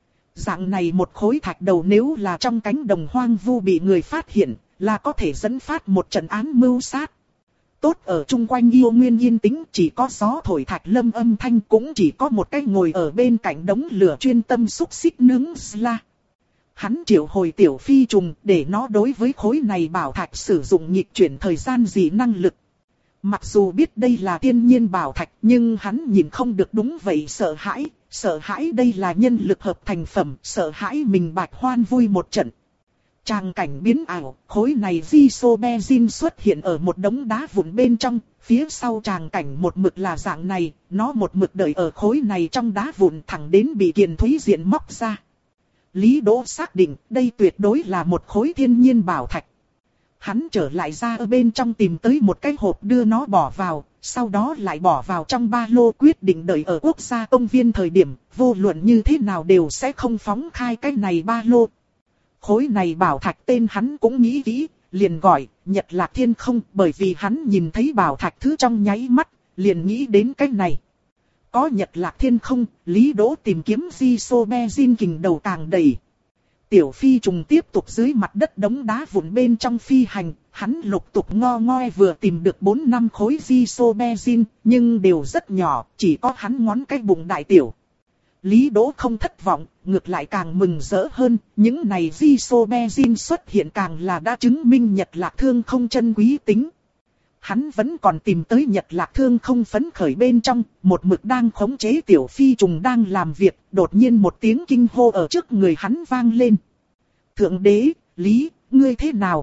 [SPEAKER 1] Dạng này một khối thạch đầu nếu là trong cánh đồng hoang vu bị người phát hiện, là có thể dẫn phát một trận án mưu sát. Tốt ở chung quanh yêu nguyên yên tĩnh, chỉ có gió thổi thạch lâm âm thanh, cũng chỉ có một cái ngồi ở bên cạnh đống lửa chuyên tâm xúc xích nướng Sla. Hắn triệu hồi tiểu phi trùng để nó đối với khối này bảo thạch sử dụng nhịp chuyển thời gian dị năng lực. Mặc dù biết đây là thiên nhiên bảo thạch nhưng hắn nhìn không được đúng vậy sợ hãi. Sợ hãi đây là nhân lực hợp thành phẩm, sợ hãi mình bạch hoan vui một trận. Tràng cảnh biến ảo, khối này Isoberin xuất hiện ở một đống đá vụn bên trong. Phía sau tràng cảnh một mực là dạng này, nó một mực đợi ở khối này trong đá vụn thẳng đến bị Kiền Thúy Diện móc ra. Lý Đỗ xác định đây tuyệt đối là một khối thiên nhiên bảo thạch. Hắn trở lại ra ở bên trong tìm tới một cái hộp đưa nó bỏ vào, sau đó lại bỏ vào trong ba lô, quyết định đợi ở quốc gia công viên thời điểm, vô luận như thế nào đều sẽ không phóng khai cái này ba lô. Khối này bảo thạch tên hắn cũng nghĩ kỹ, liền gọi Nhật Lạc Thiên Không, bởi vì hắn nhìn thấy bảo thạch thứ trong nháy mắt, liền nghĩ đến cái này. Có Nhật Lạc Thiên Không, Lý Đỗ tìm kiếm Isoberin kình đầu càng đầy. Tiểu phi trùng tiếp tục dưới mặt đất đống đá vụn bên trong phi hành, hắn lục tục ngo ngoe vừa tìm được bốn năm khối Isoberin, nhưng đều rất nhỏ, chỉ có hắn ngón cái bụng đại tiểu. Lý Đỗ không thất vọng, ngược lại càng mừng rỡ hơn, những này Isoberin xuất hiện càng là đã chứng minh Nhật Lạc Thương Không chân quý tính. Hắn vẫn còn tìm tới Nhật Lạc Thương Không phấn khởi bên trong, một mực đang khống chế tiểu phi trùng đang làm việc, đột nhiên một tiếng kinh hô ở trước người hắn vang lên. Thượng đế, Lý, ngươi thế nào?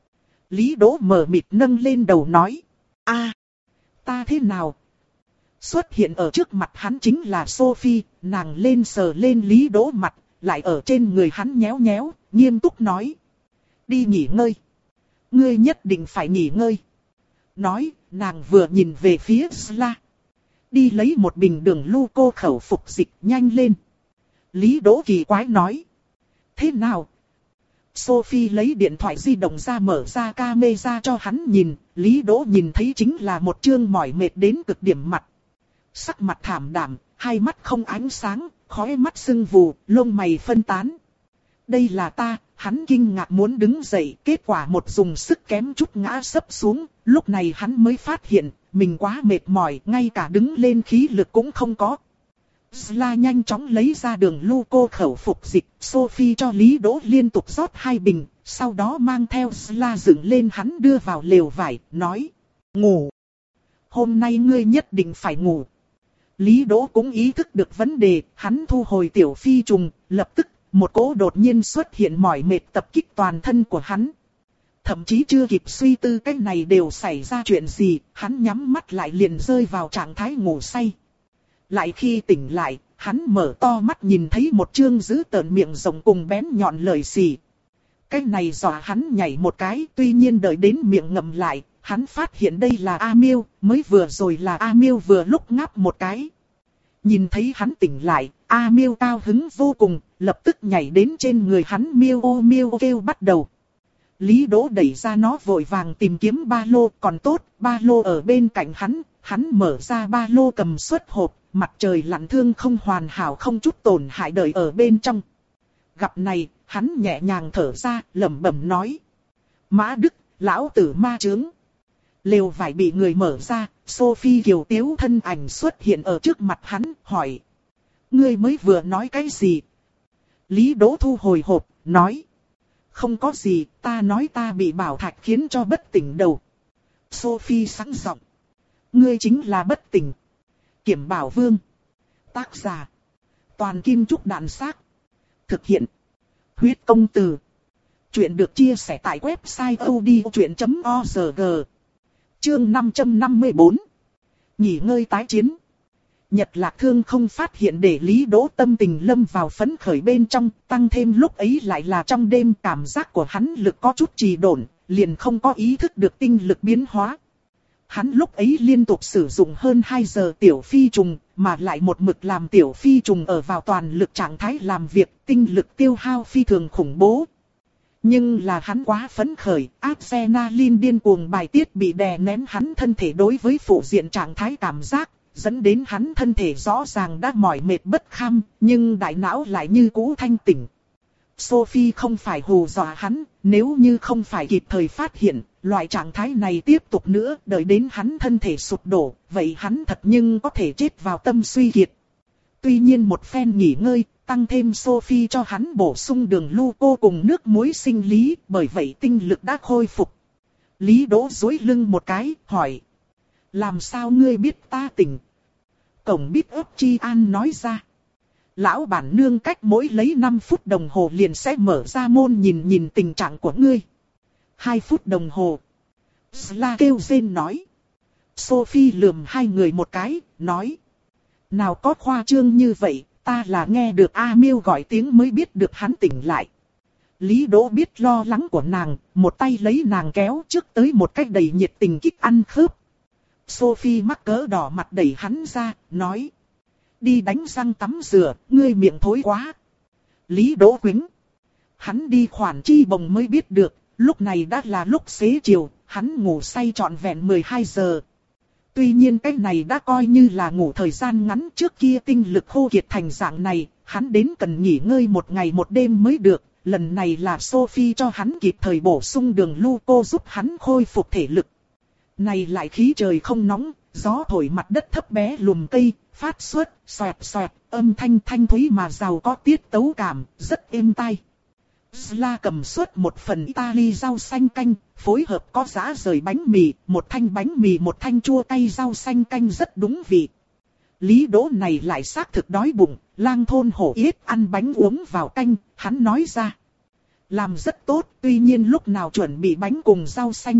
[SPEAKER 1] Lý Đỗ mờ mịt nâng lên đầu nói. A, ta thế nào? Xuất hiện ở trước mặt hắn chính là Sophie, nàng lên sờ lên Lý Đỗ mặt, lại ở trên người hắn nhéo nhéo, nghiêm túc nói. Đi nghỉ ngơi. Ngươi nhất định phải nghỉ ngơi. Nói, nàng vừa nhìn về phía Sla. Đi lấy một bình đường lu cô khẩu phục dịch nhanh lên. Lý Đỗ kỳ quái nói. Thế nào? Sophie lấy điện thoại di động ra mở ra camera cho hắn nhìn. Lý Đỗ nhìn thấy chính là một trương mỏi mệt đến cực điểm mặt. Sắc mặt thảm đạm, hai mắt không ánh sáng, khóe mắt sưng vù, lông mày phân tán. Đây là ta, hắn kinh ngạc muốn đứng dậy, kết quả một dùng sức kém chút ngã sấp xuống, lúc này hắn mới phát hiện, mình quá mệt mỏi, ngay cả đứng lên khí lực cũng không có. Sla nhanh chóng lấy ra đường lu cô khẩu phục dịch, Sophie cho Lý Đỗ liên tục rót hai bình, sau đó mang theo Sla dựng lên hắn đưa vào lều vải, nói, ngủ. Hôm nay ngươi nhất định phải ngủ. Lý Đỗ cũng ý thức được vấn đề, hắn thu hồi tiểu phi trùng, lập tức, một cỗ đột nhiên xuất hiện mỏi mệt tập kích toàn thân của hắn. Thậm chí chưa kịp suy tư cái này đều xảy ra chuyện gì, hắn nhắm mắt lại liền rơi vào trạng thái ngủ say. Lại khi tỉnh lại, hắn mở to mắt nhìn thấy một trương dữ tợn miệng rộng cùng bén nhọn lời xì. Cái này dọa hắn nhảy một cái, tuy nhiên đợi đến miệng ngậm lại, hắn phát hiện đây là A Miêu, mới vừa rồi là A Miêu vừa lúc ngáp một cái. Nhìn thấy hắn tỉnh lại, A Miêu cao hứng vô cùng, lập tức nhảy đến trên người hắn miêu ô miêu kêu bắt đầu. Lý Đỗ đẩy ra nó vội vàng tìm kiếm ba lô, còn tốt, ba lô ở bên cạnh hắn, hắn mở ra ba lô cầm xuất hộp, mặt trời lặn thương không hoàn hảo không chút tổn hại đợi ở bên trong. Gặp này, hắn nhẹ nhàng thở ra, lẩm bẩm nói. Mã Đức, lão tử ma chướng. Lều vải bị người mở ra, Sophie kiều tiếu thân ảnh xuất hiện ở trước mặt hắn, hỏi. Ngươi mới vừa nói cái gì? Lý Đỗ thu hồi hộp, nói. Không có gì, ta nói ta bị bảo thạch khiến cho bất tỉnh đầu. Sophie sẵn giọng. Ngươi chính là bất tỉnh. Kiểm Bảo Vương. Tác giả. Toàn Kim Trúc Đạn Xác. Thực hiện. Huyết Công Từ. Chuyện được chia sẻ tại website odchuyện chấm org. Chương năm trăm năm mươi bốn. Nghỉ ngơi tái chiến. Nhật Lạc Thương không phát hiện để Lý Đỗ tâm tình lâm vào phấn khởi bên trong, tăng thêm lúc ấy lại là trong đêm cảm giác của hắn lực có chút trì độn, liền không có ý thức được tinh lực biến hóa. Hắn lúc ấy liên tục sử dụng hơn hai giờ tiểu phi trùng, mà lại một mực làm tiểu phi trùng ở vào toàn lực trạng thái làm việc, tinh lực tiêu hao phi thường khủng bố. Nhưng là hắn quá phấn khởi, adrenaline điên cuồng bài tiết bị đè nén hắn thân thể đối với phụ diện trạng thái cảm giác, dẫn đến hắn thân thể rõ ràng đã mỏi mệt bất kham, nhưng đại não lại như cũ thanh tỉnh. Sophie không phải hù dọa hắn, nếu như không phải kịp thời phát hiện, loại trạng thái này tiếp tục nữa, đợi đến hắn thân thể sụp đổ, vậy hắn thật nhưng có thể chết vào tâm suy kiệt. Tuy nhiên một phen nghỉ ngơi, tăng thêm Sophie cho hắn bổ sung đường gluco cùng nước muối sinh lý, bởi vậy tinh lực đã khôi phục. Lý Đỗ duỗi lưng một cái, hỏi. Làm sao ngươi biết ta tỉnh? Cổng bít ấp Chi An nói ra. Lão bản nương cách mỗi lấy năm phút đồng hồ liền sẽ mở ra môn nhìn nhìn tình trạng của ngươi. hai phút đồng hồ. Sla kêu rên nói. Sophie lườm hai người một cái, nói. Nào có khoa trương như vậy, ta là nghe được A Miêu gọi tiếng mới biết được hắn tỉnh lại. Lý Đỗ biết lo lắng của nàng, một tay lấy nàng kéo trước tới một cách đầy nhiệt tình kích ăn khớp. Sophie mắc cỡ đỏ mặt đẩy hắn ra, nói. Đi đánh răng tắm rửa, ngươi miệng thối quá. Lý Đỗ quĩnh. Hắn đi khoản chi bồng mới biết được, lúc này đã là lúc xế chiều, hắn ngủ say trọn vẹn mười hai giờ. Tuy nhiên cái này đã coi như là ngủ thời gian ngắn, trước kia tinh lực khô kiệt thành dạng này, hắn đến cần nghỉ ngơi một ngày một đêm mới được. Lần này là Sophie cho hắn kịp thời bổ sung đường gluco giúp hắn khôi phục thể lực. Này lại khí trời không nóng, gió thổi mặt đất thấp bé lùm cây, phát xuất, xoẹt xoẹt, âm thanh thanh thúy mà giàu có tiết tấu cảm, rất êm tai. Sla cầm suốt một phần Italy rau xanh canh, phối hợp có giá rời bánh mì, một thanh bánh mì một thanh chua cay rau xanh canh rất đúng vị. Lý Đỗ này lại xác thực đói bụng, lang thôn hổ yết ăn bánh uống vào canh, hắn nói ra. Làm rất tốt, tuy nhiên lúc nào chuẩn bị bánh cùng rau xanh.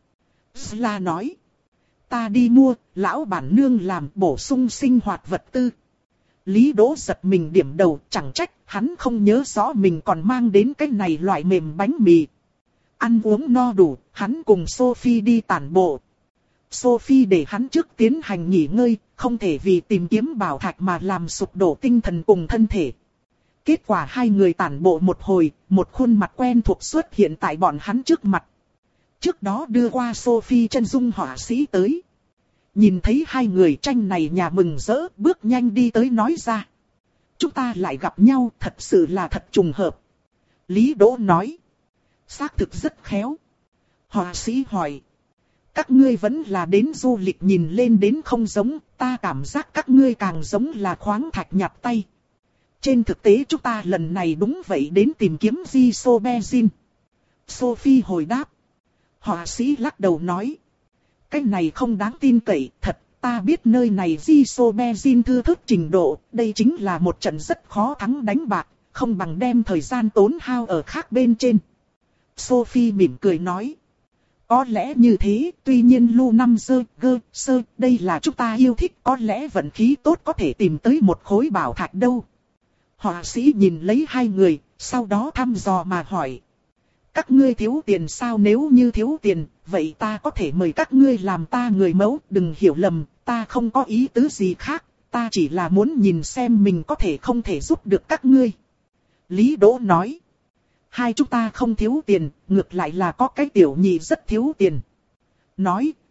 [SPEAKER 1] Sla nói. Ta đi mua, lão bản nương làm bổ sung sinh hoạt vật tư. Lý Đỗ giật mình điểm đầu, chẳng trách, hắn không nhớ rõ mình còn mang đến cái này loại mềm bánh mì. Ăn uống no đủ, hắn cùng Sophie đi tản bộ. Sophie để hắn trước tiến hành nghỉ ngơi, không thể vì tìm kiếm bảo thạch mà làm sụp đổ tinh thần cùng thân thể. Kết quả hai người tản bộ một hồi, một khuôn mặt quen thuộc xuất hiện tại bọn hắn trước mặt. Trước đó đưa qua Sophie chân dung họa sĩ tới. Nhìn thấy hai người tranh này nhà mừng rỡ, bước nhanh đi tới nói ra. Chúng ta lại gặp nhau, thật sự là thật trùng hợp. Lý Đỗ nói. Xác thực rất khéo. Họa sĩ hỏi. Các ngươi vẫn là đến du lịch, nhìn lên đến không giống, ta cảm giác các ngươi càng giống là khoáng thạch nhặt tay. Trên thực tế chúng ta lần này đúng vậy đến tìm kiếm Gisobezin. Sophie hồi đáp. Họa sĩ lắc đầu nói. Cái này không đáng tin cậy, thật, ta biết nơi này Gisobezin thưa thớt trình độ, đây chính là một trận rất khó thắng đánh bạc, không bằng đem thời gian tốn hao ở khác bên trên. Sophie mỉm cười nói. Có lẽ như thế, tuy nhiên Lu năm dơ, gơ, sơ, đây là chúng ta yêu thích, có lẽ vận khí tốt có thể tìm tới một khối bảo thạch đâu. Họa sĩ nhìn lấy hai người, sau đó thăm dò mà hỏi. Các ngươi thiếu tiền sao? Nếu như thiếu tiền, vậy ta có thể mời các ngươi làm ta người mẫu, đừng hiểu lầm, ta không có ý tứ gì khác, ta chỉ là muốn nhìn xem mình có thể không thể giúp được các ngươi. Lý Đỗ nói. Hai chúng ta không thiếu tiền, ngược lại là có cái tiểu nhị rất thiếu tiền. Nói,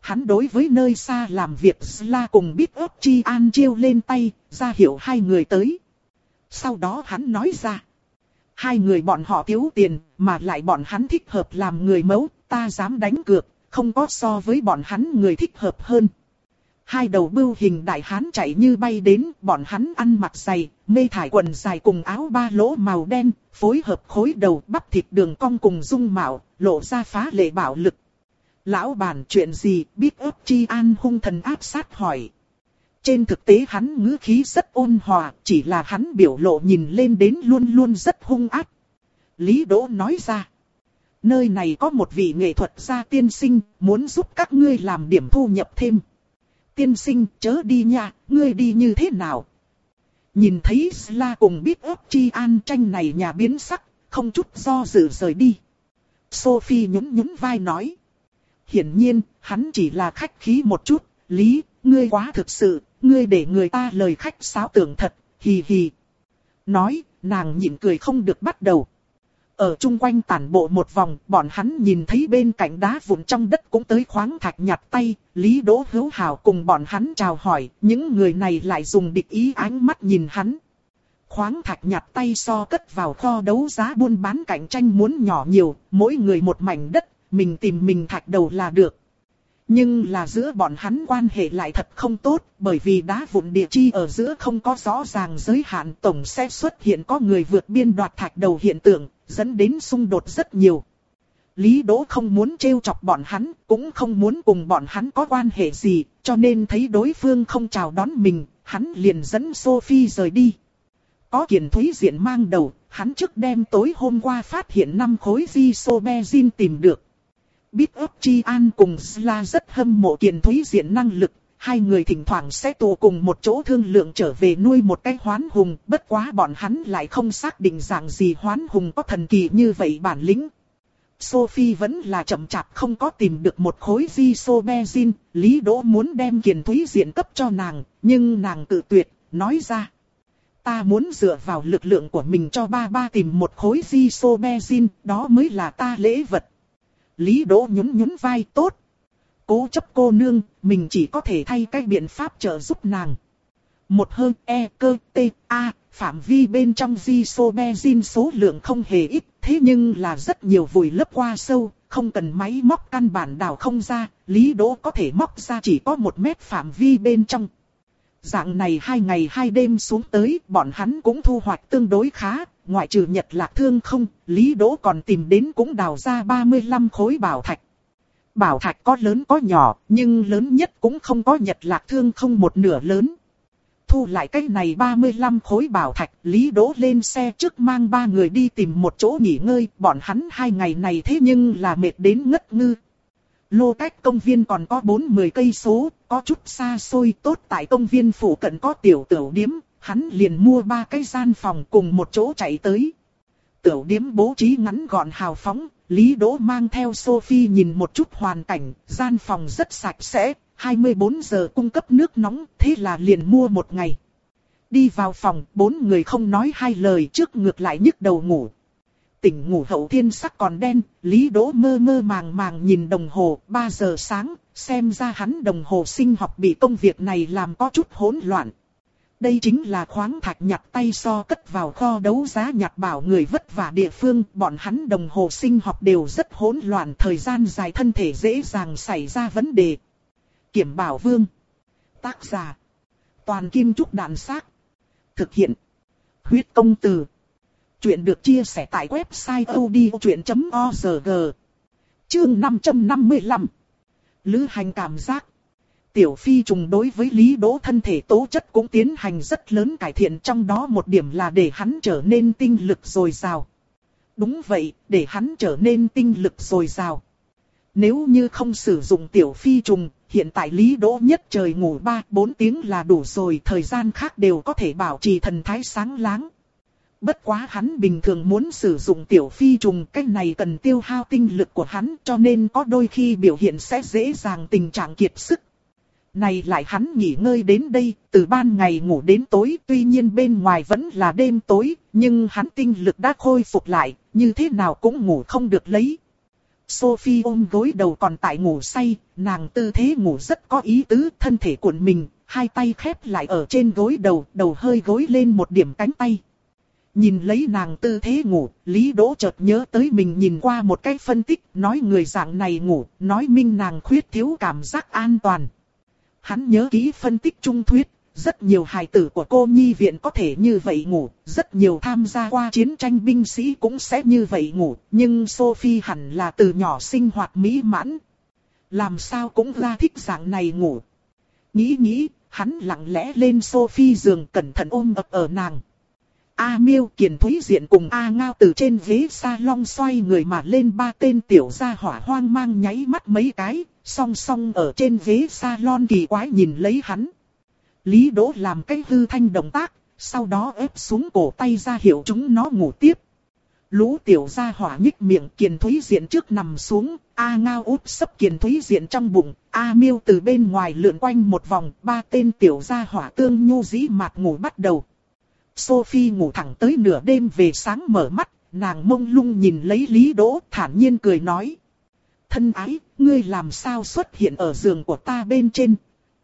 [SPEAKER 1] hắn đối với nơi xa làm việc Sla cùng Big Up Chi An chiêu lên tay, ra hiệu hai người tới. Sau đó hắn nói ra. Hai người bọn họ thiếu tiền, mà lại bọn hắn thích hợp làm người mẫu, ta dám đánh cược, không có so với bọn hắn người thích hợp hơn. Hai đầu bưu hình đại hán chạy như bay đến, bọn hắn ăn mặc dày, mê thải quần dài cùng áo ba lỗ màu đen, phối hợp khối đầu bắp thịt đường cong cùng dung mạo, lộ ra phá lệ bạo lực. Lão bản chuyện gì? Big Up Chi An hung thần áp sát hỏi. Trên thực tế hắn ngữ khí rất ôn hòa, chỉ là hắn biểu lộ nhìn lên đến luôn luôn rất hung ác. Lý Đỗ nói ra. Nơi này có một vị nghệ thuật gia tiên sinh, muốn giúp các ngươi làm điểm thu nhập thêm. Tiên sinh, chớ đi nha, ngươi đi như thế nào? Nhìn thấy Sla cùng Big Up Chi An tranh này nhà biến sắc, không chút do dự rời đi. Sophie nhún nhún vai nói. Hiển nhiên, hắn chỉ là khách khí một chút, Lý, ngươi quá thực sự, ngươi để người ta lời khách sáo tưởng thật, hì hì. Nói, nàng nhịn cười không được bắt đầu. Ở chung quanh tản bộ một vòng, bọn hắn nhìn thấy bên cạnh đá vụn trong đất cũng tới khoáng thạch nhặt tay, Lý Đỗ hữu hảo cùng bọn hắn chào hỏi, những người này lại dùng địch ý ánh mắt nhìn hắn. Khoáng thạch nhặt tay so cất vào kho đấu giá buôn bán cạnh tranh muốn nhỏ nhiều, mỗi người một mảnh đất, mình tìm mình thạch đầu là được. Nhưng là giữa bọn hắn quan hệ lại thật không tốt, bởi vì đá vụn địa chi ở giữa không có rõ ràng giới hạn, tổng sẽ xuất hiện có người vượt biên đoạt thạch đầu hiện tượng, dẫn đến xung đột rất nhiều. Lý Đỗ không muốn trêu chọc bọn hắn, cũng không muốn cùng bọn hắn có quan hệ gì, cho nên thấy đối phương không chào đón mình, hắn liền dẫn Sophie rời đi. Có Kiền Thúy Diện mang đầu, hắn trước đêm tối hôm qua phát hiện năm khối Isobenzin tìm được. Big Up Chi An cùng Sla rất hâm mộ Kiền Thúy Diện năng lực, hai người thỉnh thoảng sẽ tụ cùng một chỗ thương lượng trở về nuôi một cái hoán hùng, bất quá bọn hắn lại không xác định dạng gì hoán hùng có thần kỳ như vậy bản lĩnh. Sophie vẫn là chậm chạp không có tìm được một khối Isobenzin, Lý Đỗ muốn đem Kiền Thúy Diện cấp cho nàng, nhưng nàng tự tuyệt, nói ra. Ta muốn dựa vào lực lượng của mình cho ba ba tìm một khối Isobenzin, đó mới là ta lễ vật. Lý Đỗ nhún nhún vai tốt. Cố chấp cô nương, mình chỉ có thể thay cái biện pháp trợ giúp nàng. Một hơi E cơ T A, phạm vi bên trong Isobenzin số lượng không hề ít, thế nhưng là rất nhiều vùi lấp qua sâu, không cần máy móc căn bản đào không ra, Lý Đỗ có thể móc ra chỉ có một mét phạm vi bên trong. Dạng này hai ngày hai đêm xuống tới, bọn hắn cũng thu hoạch tương đối khá, ngoại trừ Nhật Lạc Thương không, Lý Đỗ còn tìm đến cũng đào ra ba mươi lăm khối bảo thạch. Bảo thạch có lớn có nhỏ, nhưng lớn nhất cũng không có Nhật Lạc Thương không một nửa lớn. Thu lại cái này ba mươi lăm khối bảo thạch, Lý Đỗ lên xe trước mang ba người đi tìm một chỗ nghỉ ngơi, bọn hắn hai ngày này thế nhưng là mệt đến ngất ngư. Lô cách công viên còn có bốn mươi cây số, có chút xa xôi, tốt tại công viên phụ cận có tiểu tiểu điếm, hắn liền mua ba cái gian phòng cùng một chỗ chạy tới. Tiểu điếm bố trí ngắn gọn hào phóng, Lý Đỗ mang theo Sophie nhìn một chút hoàn cảnh, gian phòng rất sạch sẽ, hai mươi bốn giờ cung cấp nước nóng, thế là liền mua một ngày. Đi vào phòng, bốn người không nói hai lời trước ngược lại nhức đầu ngủ. Tỉnh ngủ hậu thiên sắc còn đen, Lý Đỗ mơ mơ màng màng nhìn đồng hồ, ba giờ sáng, xem ra hắn đồng hồ sinh học bị công việc này làm có chút hỗn loạn. Đây chính là khoáng thạch nhặt tay so cất vào kho đấu giá nhặt bảo người vất vả địa phương, bọn hắn đồng hồ sinh học đều rất hỗn loạn, thời gian dài thân thể dễ dàng xảy ra vấn đề. Kiểm Bảo Vương. Tác giả. Toàn Kim Trúc Đàn Xác. Thực hiện. Huyết Công Từ. Chuyện được chia sẻ tại website odchuyện chấm org. Chương năm trăm năm mươi lăm. Lữ hành cảm giác. Tiểu phi trùng đối với Lý Đỗ thân thể tố chất cũng tiến hành rất lớn cải thiện, trong đó một điểm là để hắn trở nên tinh lực dồi dào. Đúng vậy, để hắn trở nên tinh lực dồi dào. Nếu như không sử dụng tiểu phi trùng, hiện tại Lý Đỗ nhất trời ngủ ba bốn tiếng là đủ rồi, thời gian khác đều có thể bảo trì thần thái sáng láng. Bất quá hắn bình thường muốn sử dụng tiểu phi trùng, cái này cần tiêu hao tinh lực của hắn, cho nên có đôi khi biểu hiện sẽ dễ dàng tình trạng kiệt sức. Này lại hắn nghỉ ngơi đến đây, từ ban ngày ngủ đến tối, tuy nhiên bên ngoài vẫn là đêm tối, nhưng hắn tinh lực đã khôi phục lại, như thế nào cũng ngủ không được lấy. Sophie ôm gối đầu còn tại ngủ say, nàng tư thế ngủ rất có ý tứ, thân thể cuộn mình, hai tay khép lại ở trên gối đầu, đầu hơi gối lên một điểm cánh tay. Nhìn lấy nàng tư thế ngủ, Lý Đỗ chợt nhớ tới mình nhìn qua một cái phân tích, nói người dạng này ngủ, nói minh nàng khuyết thiếu cảm giác an toàn. Hắn nhớ kỹ phân tích trung thuyết, rất nhiều hài tử của cô nhi viện có thể như vậy ngủ, rất nhiều tham gia qua chiến tranh binh sĩ cũng sẽ như vậy ngủ, nhưng Sophie hẳn là từ nhỏ sinh hoạt mỹ mãn. Làm sao cũng ra thích dạng này ngủ. Nghĩ nghĩ, hắn lặng lẽ lên Sophie giường cẩn thận ôm ập ở nàng. A Miêu, Kiền Thúy Diện cùng A Ngao từ trên ghế salon xoay người mà lên, ba tên tiểu gia hỏa hoang mang nháy mắt mấy cái, song song ở trên ghế salon kỳ quái nhìn lấy hắn. Lý Đỗ làm cái hư thanh động tác, sau đó ép xuống cổ tay ra hiệu chúng nó ngủ tiếp. Lũ tiểu gia hỏa nhích miệng, Kiền Thúy Diện trước nằm xuống, A Ngao úp sấp Kiền Thúy Diện trong bụng, A Miêu từ bên ngoài lượn quanh một vòng, ba tên tiểu gia hỏa tương nhu dĩ mạt ngủ bắt đầu. Sophie ngủ thẳng tới nửa đêm về sáng mở mắt, nàng mông lung nhìn lấy Lý Đỗ thản nhiên cười nói. Thân ái, ngươi làm sao xuất hiện ở giường của ta bên trên?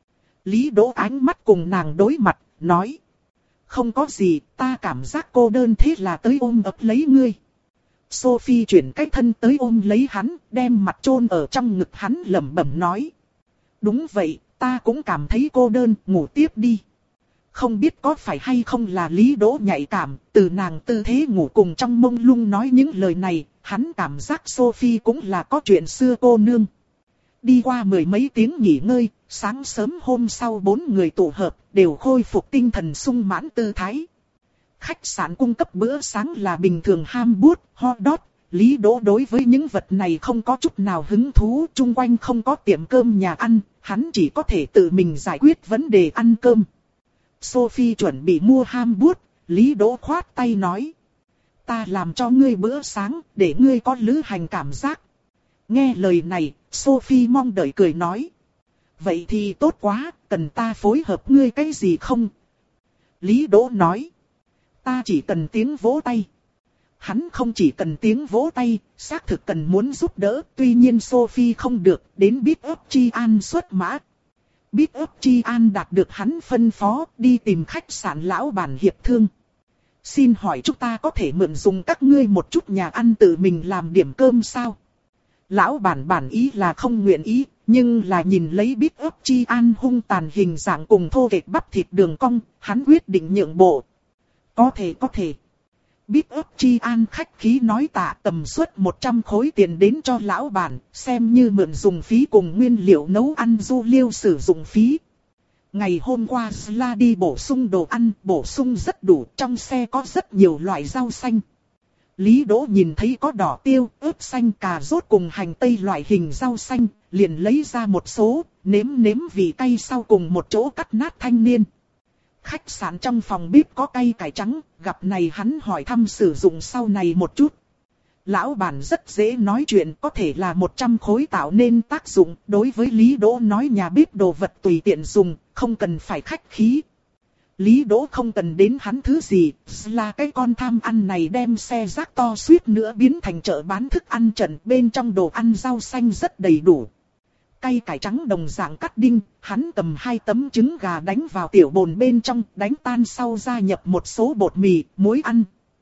[SPEAKER 1] Lý Đỗ ánh mắt cùng nàng đối mặt, nói. Không có gì, ta cảm giác cô đơn thế là tới ôm ấp lấy ngươi. Sophie chuyển cái thân tới ôm lấy hắn, đem mặt chôn ở trong ngực hắn lẩm bẩm nói. Đúng vậy, ta cũng cảm thấy cô đơn, ngủ tiếp đi. Không biết có phải hay không là Lý Đỗ nhạy cảm, từ nàng tư thế ngủ cùng trong mông lung nói những lời này, hắn cảm giác Sophie cũng là có chuyện xưa cô nương. Đi qua mười mấy tiếng nghỉ ngơi, sáng sớm hôm sau bốn người tụ hợp, đều khôi phục tinh thần sung mãn tư thái. Khách sạn cung cấp bữa sáng là bình thường hamburger, hot dog, Lý Đỗ đối với những vật này không có chút nào hứng thú, chung quanh không có tiệm cơm nhà ăn, hắn chỉ có thể tự mình giải quyết vấn đề ăn cơm. Sophie chuẩn bị mua hamburger, Lý Đỗ khoát tay nói. Ta làm cho ngươi bữa sáng, để ngươi có lữ hành cảm giác. Nghe lời này, Sophie mong đợi cười nói. Vậy thì tốt quá, cần ta phối hợp ngươi cái gì không? Lý Đỗ nói. Ta chỉ cần tiếng vỗ tay. Hắn không chỉ cần tiếng vỗ tay, xác thực cần muốn giúp đỡ. Tuy nhiên Sophie không được, đến Big Up Chi An xuất mã. Big Up Chi An đạt được hắn phân phó, đi tìm khách sạn lão bản hiệp thương. Xin hỏi chúng ta có thể mượn dùng các ngươi một chút nhà ăn tự mình làm điểm cơm sao? Lão bản bản ý là không nguyện ý, nhưng là nhìn lấy Big Up Chi An hung tàn hình dạng cùng thô kệch bắp thịt đường cong, hắn quyết định nhượng bộ. Có thể có thể. Big Up Chi An khách khí nói tạ, tầm suất một trăm khối tiền đến cho lão bản, xem như mượn dùng phí cùng nguyên liệu nấu ăn du liêu sử dụng phí. Ngày hôm qua Sla đi bổ sung đồ ăn, bổ sung rất đủ, trong xe có rất nhiều loại rau xanh. Lý Đỗ nhìn thấy có đỏ tiêu, ớt xanh, cà rốt cùng hành tây loại hình rau xanh, liền lấy ra một số, nếm nếm vị cay sau cùng một chỗ cắt nát thanh niên. Khách sạn trong phòng bếp có cay cải trắng, gặp này hắn hỏi thăm sử dụng sau này một chút. Lão bản rất dễ nói chuyện, có thể là một trăm khối tạo nên tác dụng, đối với Lý Đỗ nói nhà bếp đồ vật tùy tiện dùng, không cần phải khách khí. Lý Đỗ không cần đến hắn thứ gì, là cái con tham ăn này đem xe rác to suýt nữa biến thành chợ bán thức ăn trần, bên trong đồ ăn rau xanh rất đầy đủ. Cay cải trắng đồng dạng cắt đinh, hắn cầm hai tấm trứng gà đánh vào tiểu bồn bên trong, đánh tan sau gia nhập một số bột mì, muối ăn.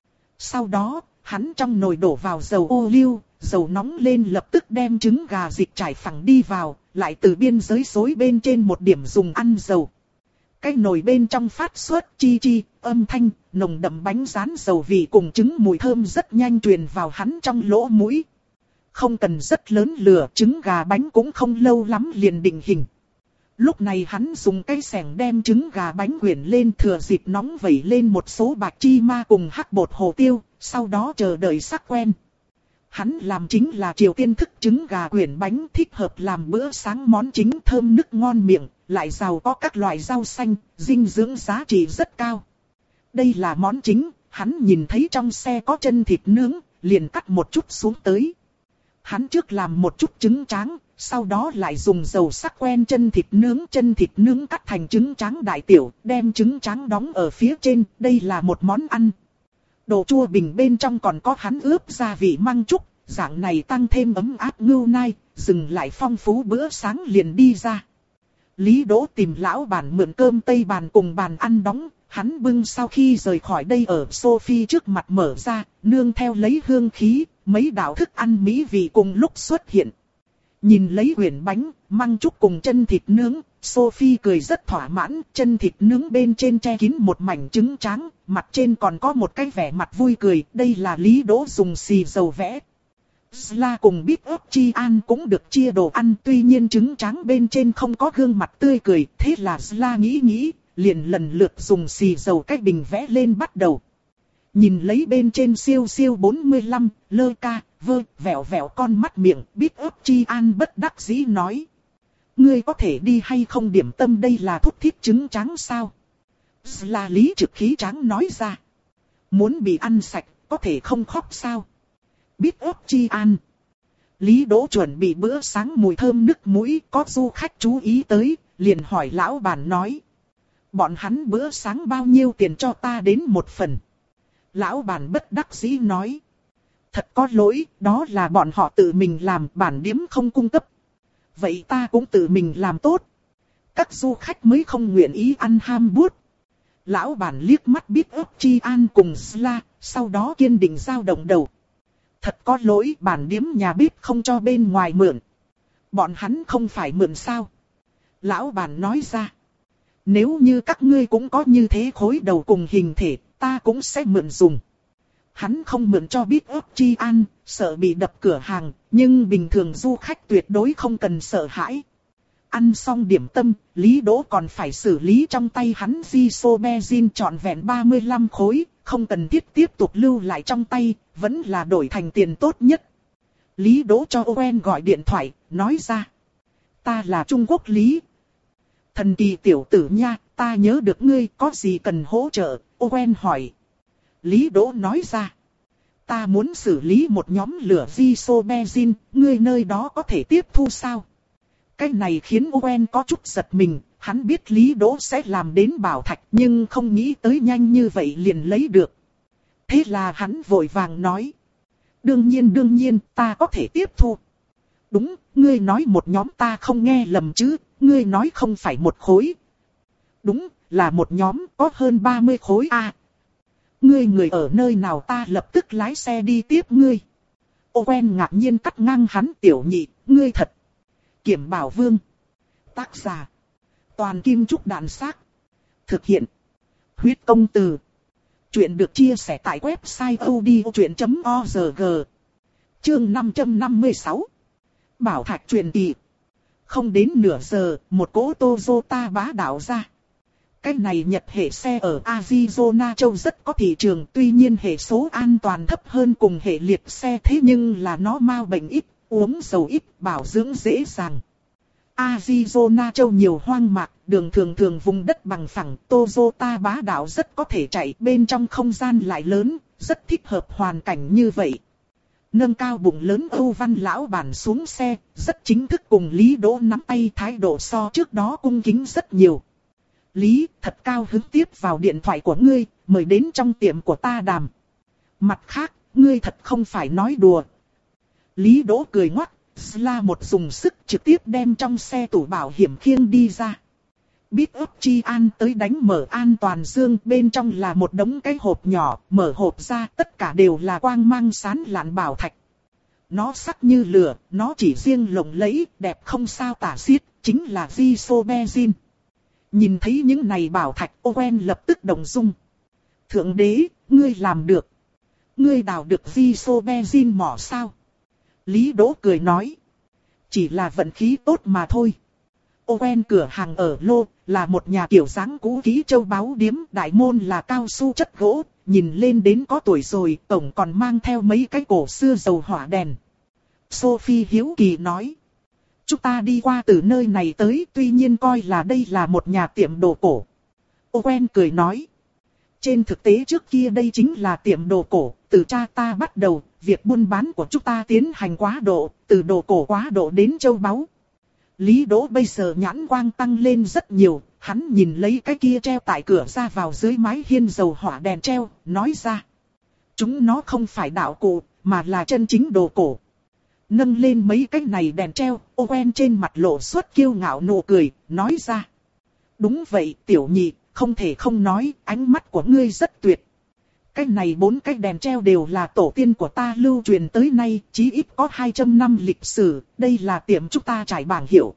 [SPEAKER 1] Sau đó, hắn trong nồi đổ vào dầu ô liu, dầu nóng lên lập tức đem trứng gà dịch trải phẳng đi vào, lại từ biên giới xối bên trên một điểm dùng ăn dầu. Cái nồi bên trong phát xuất chi chi, âm thanh, nồng đậm bánh rán dầu vị cùng trứng mùi thơm rất nhanh truyền vào hắn trong lỗ mũi. Không cần rất lớn lửa, trứng gà bánh cũng không lâu lắm liền định hình. Lúc này hắn dùng cây xẻng đem trứng gà bánh quyển lên, thừa dịp nóng vẩy lên một số bạc chi ma cùng hắc bột hồ tiêu, sau đó chờ đợi sắc quen. Hắn làm chính là Triều Tiên thức trứng gà quyển bánh, thích hợp làm bữa sáng món chính, thơm nức ngon miệng, lại giàu có các loại rau xanh, dinh dưỡng giá trị rất cao. Đây là món chính, hắn nhìn thấy trong xe có chân thịt nướng, liền cắt một chút xuống tới. Hắn trước làm một chút trứng tráng, sau đó lại dùng dầu sắc quen chân thịt nướng, chân thịt nướng cắt thành trứng tráng đại tiểu, đem trứng tráng đóng ở phía trên, đây là một món ăn. Đồ chua bình bên trong còn có hắn ướp gia vị măng trúc, dạng này tăng thêm ấm áp ngưu nai, dừng lại phong phú bữa sáng liền đi ra. Lý Đỗ tìm lão bản mượn cơm tây bàn cùng bàn ăn đóng, hắn bưng sau khi rời khỏi đây ở Sophie trước mặt mở ra, nương theo lấy hương khí, mấy đạo thức ăn mỹ vị cùng lúc xuất hiện. Nhìn lấy quyển bánh, măng trúc cùng chân thịt nướng, Sophie cười rất thỏa mãn, chân thịt nướng bên trên che kín một mảnh trứng tráng, mặt trên còn có một cái vẻ mặt vui cười, đây là Lý Đỗ dùng xì dầu vẽ. Sla cùng Big ớt Chi An cũng được chia đồ ăn, tuy nhiên trứng tráng bên trên không có gương mặt tươi cười, thế là Sla nghĩ nghĩ, liền lần lượt dùng xì dầu cách bình vẽ lên bắt đầu. Nhìn lấy bên trên siêu siêu bốn mươi lăm, lơ ca, vơ, vẹo vẹo con mắt miệng, Big ớt Chi An bất đắc dĩ nói. Ngươi có thể đi hay không điểm tâm, đây là thúc thiết trứng tráng sao? Sla lý trực khí tráng nói ra. Muốn bị ăn sạch, có thể không khóc sao? Biết ớt Chi An. Lý Đỗ chuẩn bị bữa sáng mùi thơm nức mũi, có du khách chú ý tới, liền hỏi lão bản nói. Bọn hắn bữa sáng bao nhiêu tiền cho ta đến một phần? Lão bản bất đắc dĩ nói. Thật có lỗi, đó là bọn họ tự mình làm, bản điếm không cung cấp. Vậy ta cũng tự mình làm tốt. Các du khách mới không nguyện ý ăn ham bút. Lão bản liếc mắt Biết ớt Chi An cùng Sla, sau đó kiên định dao động đầu. Thật có lỗi, bản điếm nhà bếp không cho bên ngoài mượn. Bọn hắn không phải mượn sao? Lão bản nói ra. Nếu như các ngươi cũng có như thế khối đầu cùng hình thể, ta cũng sẽ mượn dùng. Hắn không mượn cho Biết ớt Chi An, sợ bị đập cửa hàng, nhưng bình thường du khách tuyệt đối không cần sợ hãi. Ăn xong điểm tâm, Lý Đỗ còn phải xử lý trong tay hắn Isobenzin trọn vẹn ba mươi lăm khối, không cần thiết tiếp tục lưu lại trong tay, vẫn là đổi thành tiền tốt nhất. Lý Đỗ cho Owen gọi điện thoại, nói ra. Ta là Trung Quốc Lý. Thần kỳ tiểu tử nha, ta nhớ được ngươi, có gì cần hỗ trợ? Owen hỏi. Lý Đỗ nói ra. Ta muốn xử lý một nhóm lửa Isobenzin, ngươi nơi đó có thể tiếp thu sao? Cái này khiến Owen có chút giật mình, hắn biết Lý Đỗ sẽ làm đến bảo thạch nhưng không nghĩ tới nhanh như vậy liền lấy được. Thế là hắn vội vàng nói. Đương nhiên đương nhiên, ta có thể tiếp thu. Đúng, ngươi nói một nhóm ta không nghe lầm chứ, ngươi nói không phải một khối. Đúng, là một nhóm có hơn ba mươi khối a. À, ngươi người ở nơi nào, ta lập tức lái xe đi tiếp ngươi. Owen ngạc nhiên cắt ngang hắn. Tiểu nhị, ngươi thật. Kiểm Bảo Vương. Tác giả. Toàn Kim Trúc Đạn Xác. Thực hiện. Huyết Công Từ. Chuyện được chia sẻ tại website odchuyện chấm org. Chương năm trăm năm mươi sáu. Bảo thạch truyền kỳ. Không đến nửa giờ, một cỗ Toyota bá đạo ra. Cái này Nhật hệ xe ở Arizona châu rất có thị trường, tuy nhiên hệ số an toàn thấp hơn cùng hệ liệt xe, thế nhưng là nó mau bệnh ít, uống dầu ít, bảo dưỡng dễ dàng. Arizona châu nhiều hoang mạc, đường thường thường vùng đất bằng phẳng, Toyota bá đạo rất có thể chạy, bên trong không gian lại lớn, rất thích hợp hoàn cảnh như vậy. Nâng cao bụng lớn Âu Văn lão bản xuống xe, rất chính thức cùng Lý Đỗ nắm tay, thái độ so trước đó cung kính rất nhiều. Lý, thật cao hứng tiếp vào điện thoại của ngươi, mời đến trong tiệm của ta đàm. Mặt khác, ngươi thật không phải nói đùa. Lý Đỗ cười ngoắc, Sla một dùng sức trực tiếp đem trong xe tủ bảo hiểm khiêng đi ra. Biết ớt Chi An tới đánh mở an toàn dương, bên trong là một đống cái hộp nhỏ, mở hộp ra tất cả đều là quang mang sáng lạn bảo thạch. Nó sắc như lửa, nó chỉ riêng lộng lẫy, đẹp không sao tả xiết, chính là Isobenzin. Nhìn thấy những này bảo thạch, Owen lập tức động dung. Thượng đế, ngươi làm được. Ngươi đào được Isobenzin mỏ sao? Lý Đỗ cười nói. Chỉ là vận khí tốt mà thôi. Owen cửa hàng ở Lô, là một nhà kiểu dáng cũ kỹ châu báu điếm, đại môn là cao su chất gỗ, nhìn lên đến có tuổi rồi, tổng còn mang theo mấy cái cổ xưa dầu hỏa đèn. Sophie hiếu kỳ nói. Chúng ta đi qua từ nơi này tới, tuy nhiên coi là đây là một nhà tiệm đồ cổ. Owen cười nói. Trên thực tế trước kia đây chính là tiệm đồ cổ, từ cha ta bắt đầu, việc buôn bán của chúng ta tiến hành quá độ, từ đồ cổ quá độ đến châu báu. Lý Đỗ bây giờ nhãn quang tăng lên rất nhiều, hắn nhìn lấy cái kia treo tại cửa ra vào dưới mái hiên dầu hỏa đèn treo, nói ra. Chúng nó không phải đạo cụ, mà là chân chính đồ cổ. Nâng lên mấy cái này đèn treo, Owen trên mặt lộ xuất kiêu ngạo nụ cười, nói ra. Đúng vậy tiểu nhị, không thể không nói, ánh mắt của ngươi rất tuyệt. Cái này bốn cái đèn treo đều là tổ tiên của ta lưu truyền tới nay, chí ít có hai trăm năm lịch sử, đây là tiệm chúng ta trải bảng hiệu.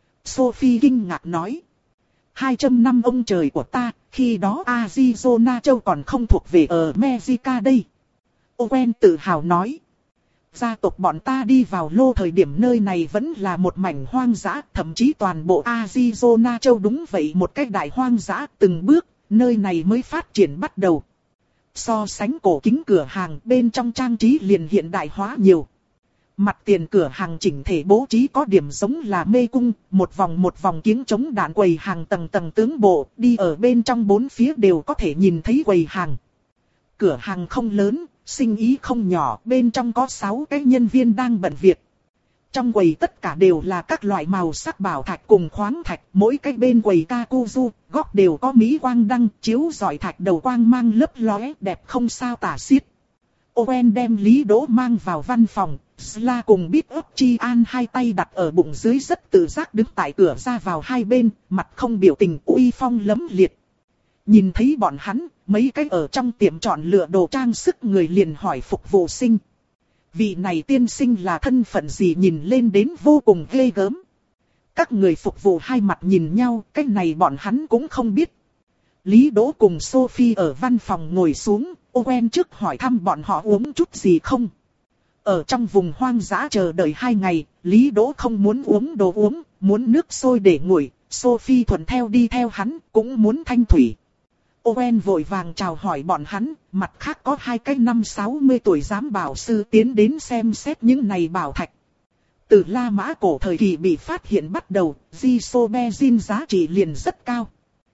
[SPEAKER 1] Sophie kinh ngạc nói. hai trăm năm ông trời của ta, khi đó Arizona châu còn không thuộc về ở America đây. Owen tự hào nói. Gia tộc bọn ta đi vào lô thời điểm nơi này vẫn là một mảnh hoang dã, thậm chí toàn bộ Arizona châu đúng vậy một cái đại hoang dã, từng bước, nơi này mới phát triển bắt đầu. So sánh cổ kính cửa hàng bên trong trang trí liền hiện đại hóa nhiều. Mặt tiền cửa hàng chỉnh thể bố trí có điểm giống là mê cung, một vòng một vòng kiếng chống đạn quầy hàng tầng tầng tướng bộ, đi ở bên trong bốn phía đều có thể nhìn thấy quầy hàng. Cửa hàng không lớn, sinh ý không nhỏ, bên trong có sáu cái nhân viên đang bận việc. Trong quầy tất cả đều là các loại màu sắc bảo thạch cùng khoáng thạch, mỗi cái bên quầy Kakuzu, góc đều có mỹ quang đăng, chiếu rọi thạch đầu quang mang lấp lóe, đẹp không sao tả xiết. Owen đem Lý Đỗ mang vào văn phòng, Sla cùng Bit Up Chi An hai tay đặt ở bụng dưới rất tự giác đứng tại cửa ra vào hai bên, mặt không biểu tình uy phong lấm liệt. Nhìn thấy bọn hắn, mấy cái ở trong tiệm chọn lựa đồ trang sức người liền hỏi phục vụ sinh. Vị này tiên sinh là thân phận gì nhìn lên đến vô cùng ghê gớm. Các người phục vụ hai mặt nhìn nhau, cái này bọn hắn cũng không biết. Lý Đỗ cùng Sophie ở văn phòng ngồi xuống, Owen trước hỏi thăm bọn họ uống chút gì không. Ở trong vùng hoang dã chờ đợi hai ngày, Lý Đỗ không muốn uống đồ uống, muốn nước sôi để nguội, Sophie thuận theo đi theo hắn, cũng muốn thanh thủy. Owen vội vàng chào hỏi bọn hắn, mặt khác có hai cái năm sáu mươi tuổi giám bảo sư tiến đến xem xét những này bảo thạch. Từ La Mã cổ thời kỳ bị phát hiện bắt đầu, Gisobezin giá trị liền rất cao.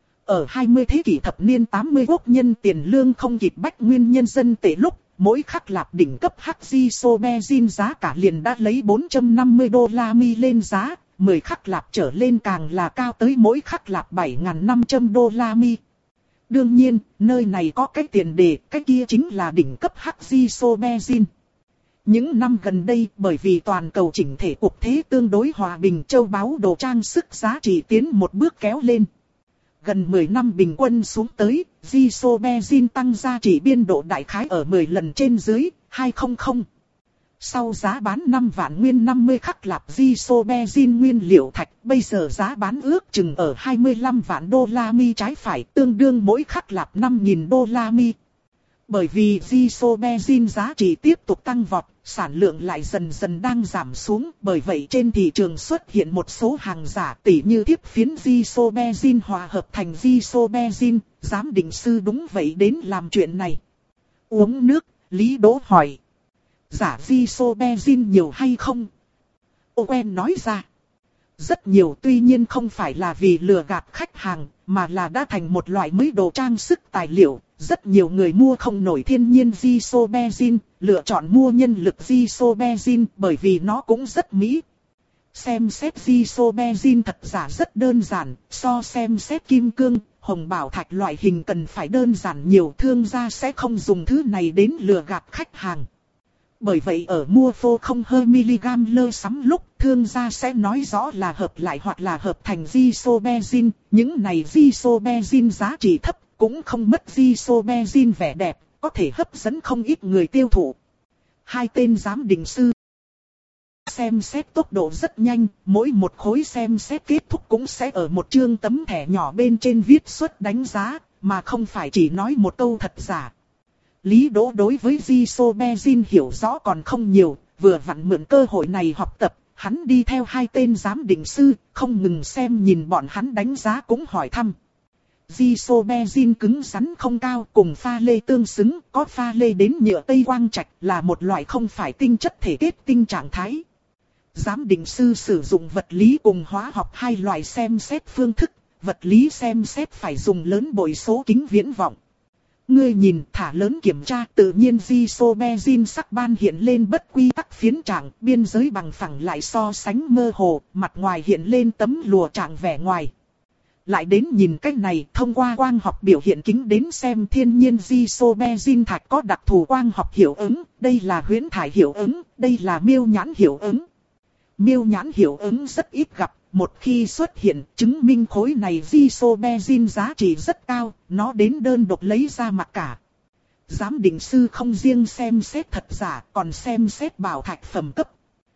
[SPEAKER 1] Ở hai mươi thế kỷ thập niên tám mươi quốc nhân tiền lương không kịp bách nguyên nhân dân tệ lúc, mỗi khắc lạp đỉnh cấp hắc Gisobezin giá cả liền đã lấy bốn trăm năm mươi đô la mi lên giá, mười khắc lạp trở lên càng là cao tới mỗi khắc lạp bảy nghìn năm trăm đô la mi. Đương nhiên, nơi này có cái tiền đề, cái kia chính là đỉnh cấp hắc Gisobezin. Những năm gần đây, bởi vì toàn cầu chỉnh thể cuộc thế tương đối hòa bình, châu báu đồ trang sức giá trị tiến một bước kéo lên. Gần mười năm bình quân xuống tới, Gisobezin tăng giá trị biên độ đại khái ở mười lần trên dưới, hai trăm. Sau giá bán năm vạn nguyên năm mươi khắc lạp Gisobezin nguyên liệu thạch, bây giờ giá bán ước chừng ở hai mươi lăm vạn đô la mi trái phải, tương đương mỗi khắc lạp năm nghìn đô la mi. Bởi vì Gisobezin giá trị tiếp tục tăng vọt, sản lượng lại dần dần đang giảm xuống, bởi vậy trên thị trường xuất hiện một số hàng giả tỉ như thiếp phiến Gisobezin hòa hợp thành Gisobezin, giám định sư đúng vậy đến làm chuyện này. Uống nước, Lý Đỗ hỏi. Giả Gisobezin nhiều hay không? Owen nói ra. Rất nhiều, tuy nhiên không phải là vì lừa gạt khách hàng, mà là đã thành một loại mới đồ trang sức tài liệu. Rất nhiều người mua không nổi thiên nhiên Gisobezin, lựa chọn mua nhân lực Gisobezin bởi vì nó cũng rất mỹ. Xem xét Gisobezin thật giả rất đơn giản, so xem xét kim cương, hồng bảo thạch loại hình cần phải đơn giản nhiều, thương gia sẽ không dùng thứ này đến lừa gạt khách hàng. Bởi vậy ở mua phô không hơi miligam lơ sắm lúc, thương gia sẽ nói rõ là hợp lại hoặc là hợp thành Gisobezin, những này Gisobezin giá trị thấp, cũng không mất Gisobezin vẻ đẹp, có thể hấp dẫn không ít người tiêu thụ. Hai tên giám định sư xem xét tốc độ rất nhanh, mỗi một khối xem xét kết thúc cũng sẽ ở một chương tấm thẻ nhỏ bên trên viết xuất đánh giá, mà không phải chỉ nói một câu thật giả. Lý Đỗ đối với Gisobezin hiểu rõ còn không nhiều, vừa vặn mượn cơ hội này học tập, hắn đi theo hai tên giám định sư, không ngừng xem nhìn bọn hắn đánh giá cũng hỏi thăm. Gisobezin cứng rắn không cao, cùng pha lê tương xứng, có pha lê đến nhựa tây quang trạch, là một loại không phải tinh chất thể kết tinh trạng thái. Giám định sư sử dụng vật lý cùng hóa học hai loại xem xét phương thức, vật lý xem xét phải dùng lớn bội số kính viễn vọng. Ngươi nhìn thả lớn kiểm tra, tự nhiên Gisobezin sắc ban hiện lên bất quy tắc phiến trạng, biên giới bằng phẳng lại so sánh mơ hồ, mặt ngoài hiện lên tấm lụa trạng vẻ ngoài. Lại đến nhìn cách này, thông qua quang học biểu hiện kính đến xem thiên nhiên Isoberzin thạch có đặc thù quang học hiệu ứng, đây là huyễn thải hiệu ứng, đây là miêu nhãn hiệu ứng. Miêu nhãn hiệu ứng rất ít gặp, một khi xuất hiện, chứng minh khối này Isoberzin giá trị rất cao, nó đến đơn độc lấy ra mặc cả. Giám định sư không riêng xem xét thật giả, còn xem xét bảo thạch phẩm cấp.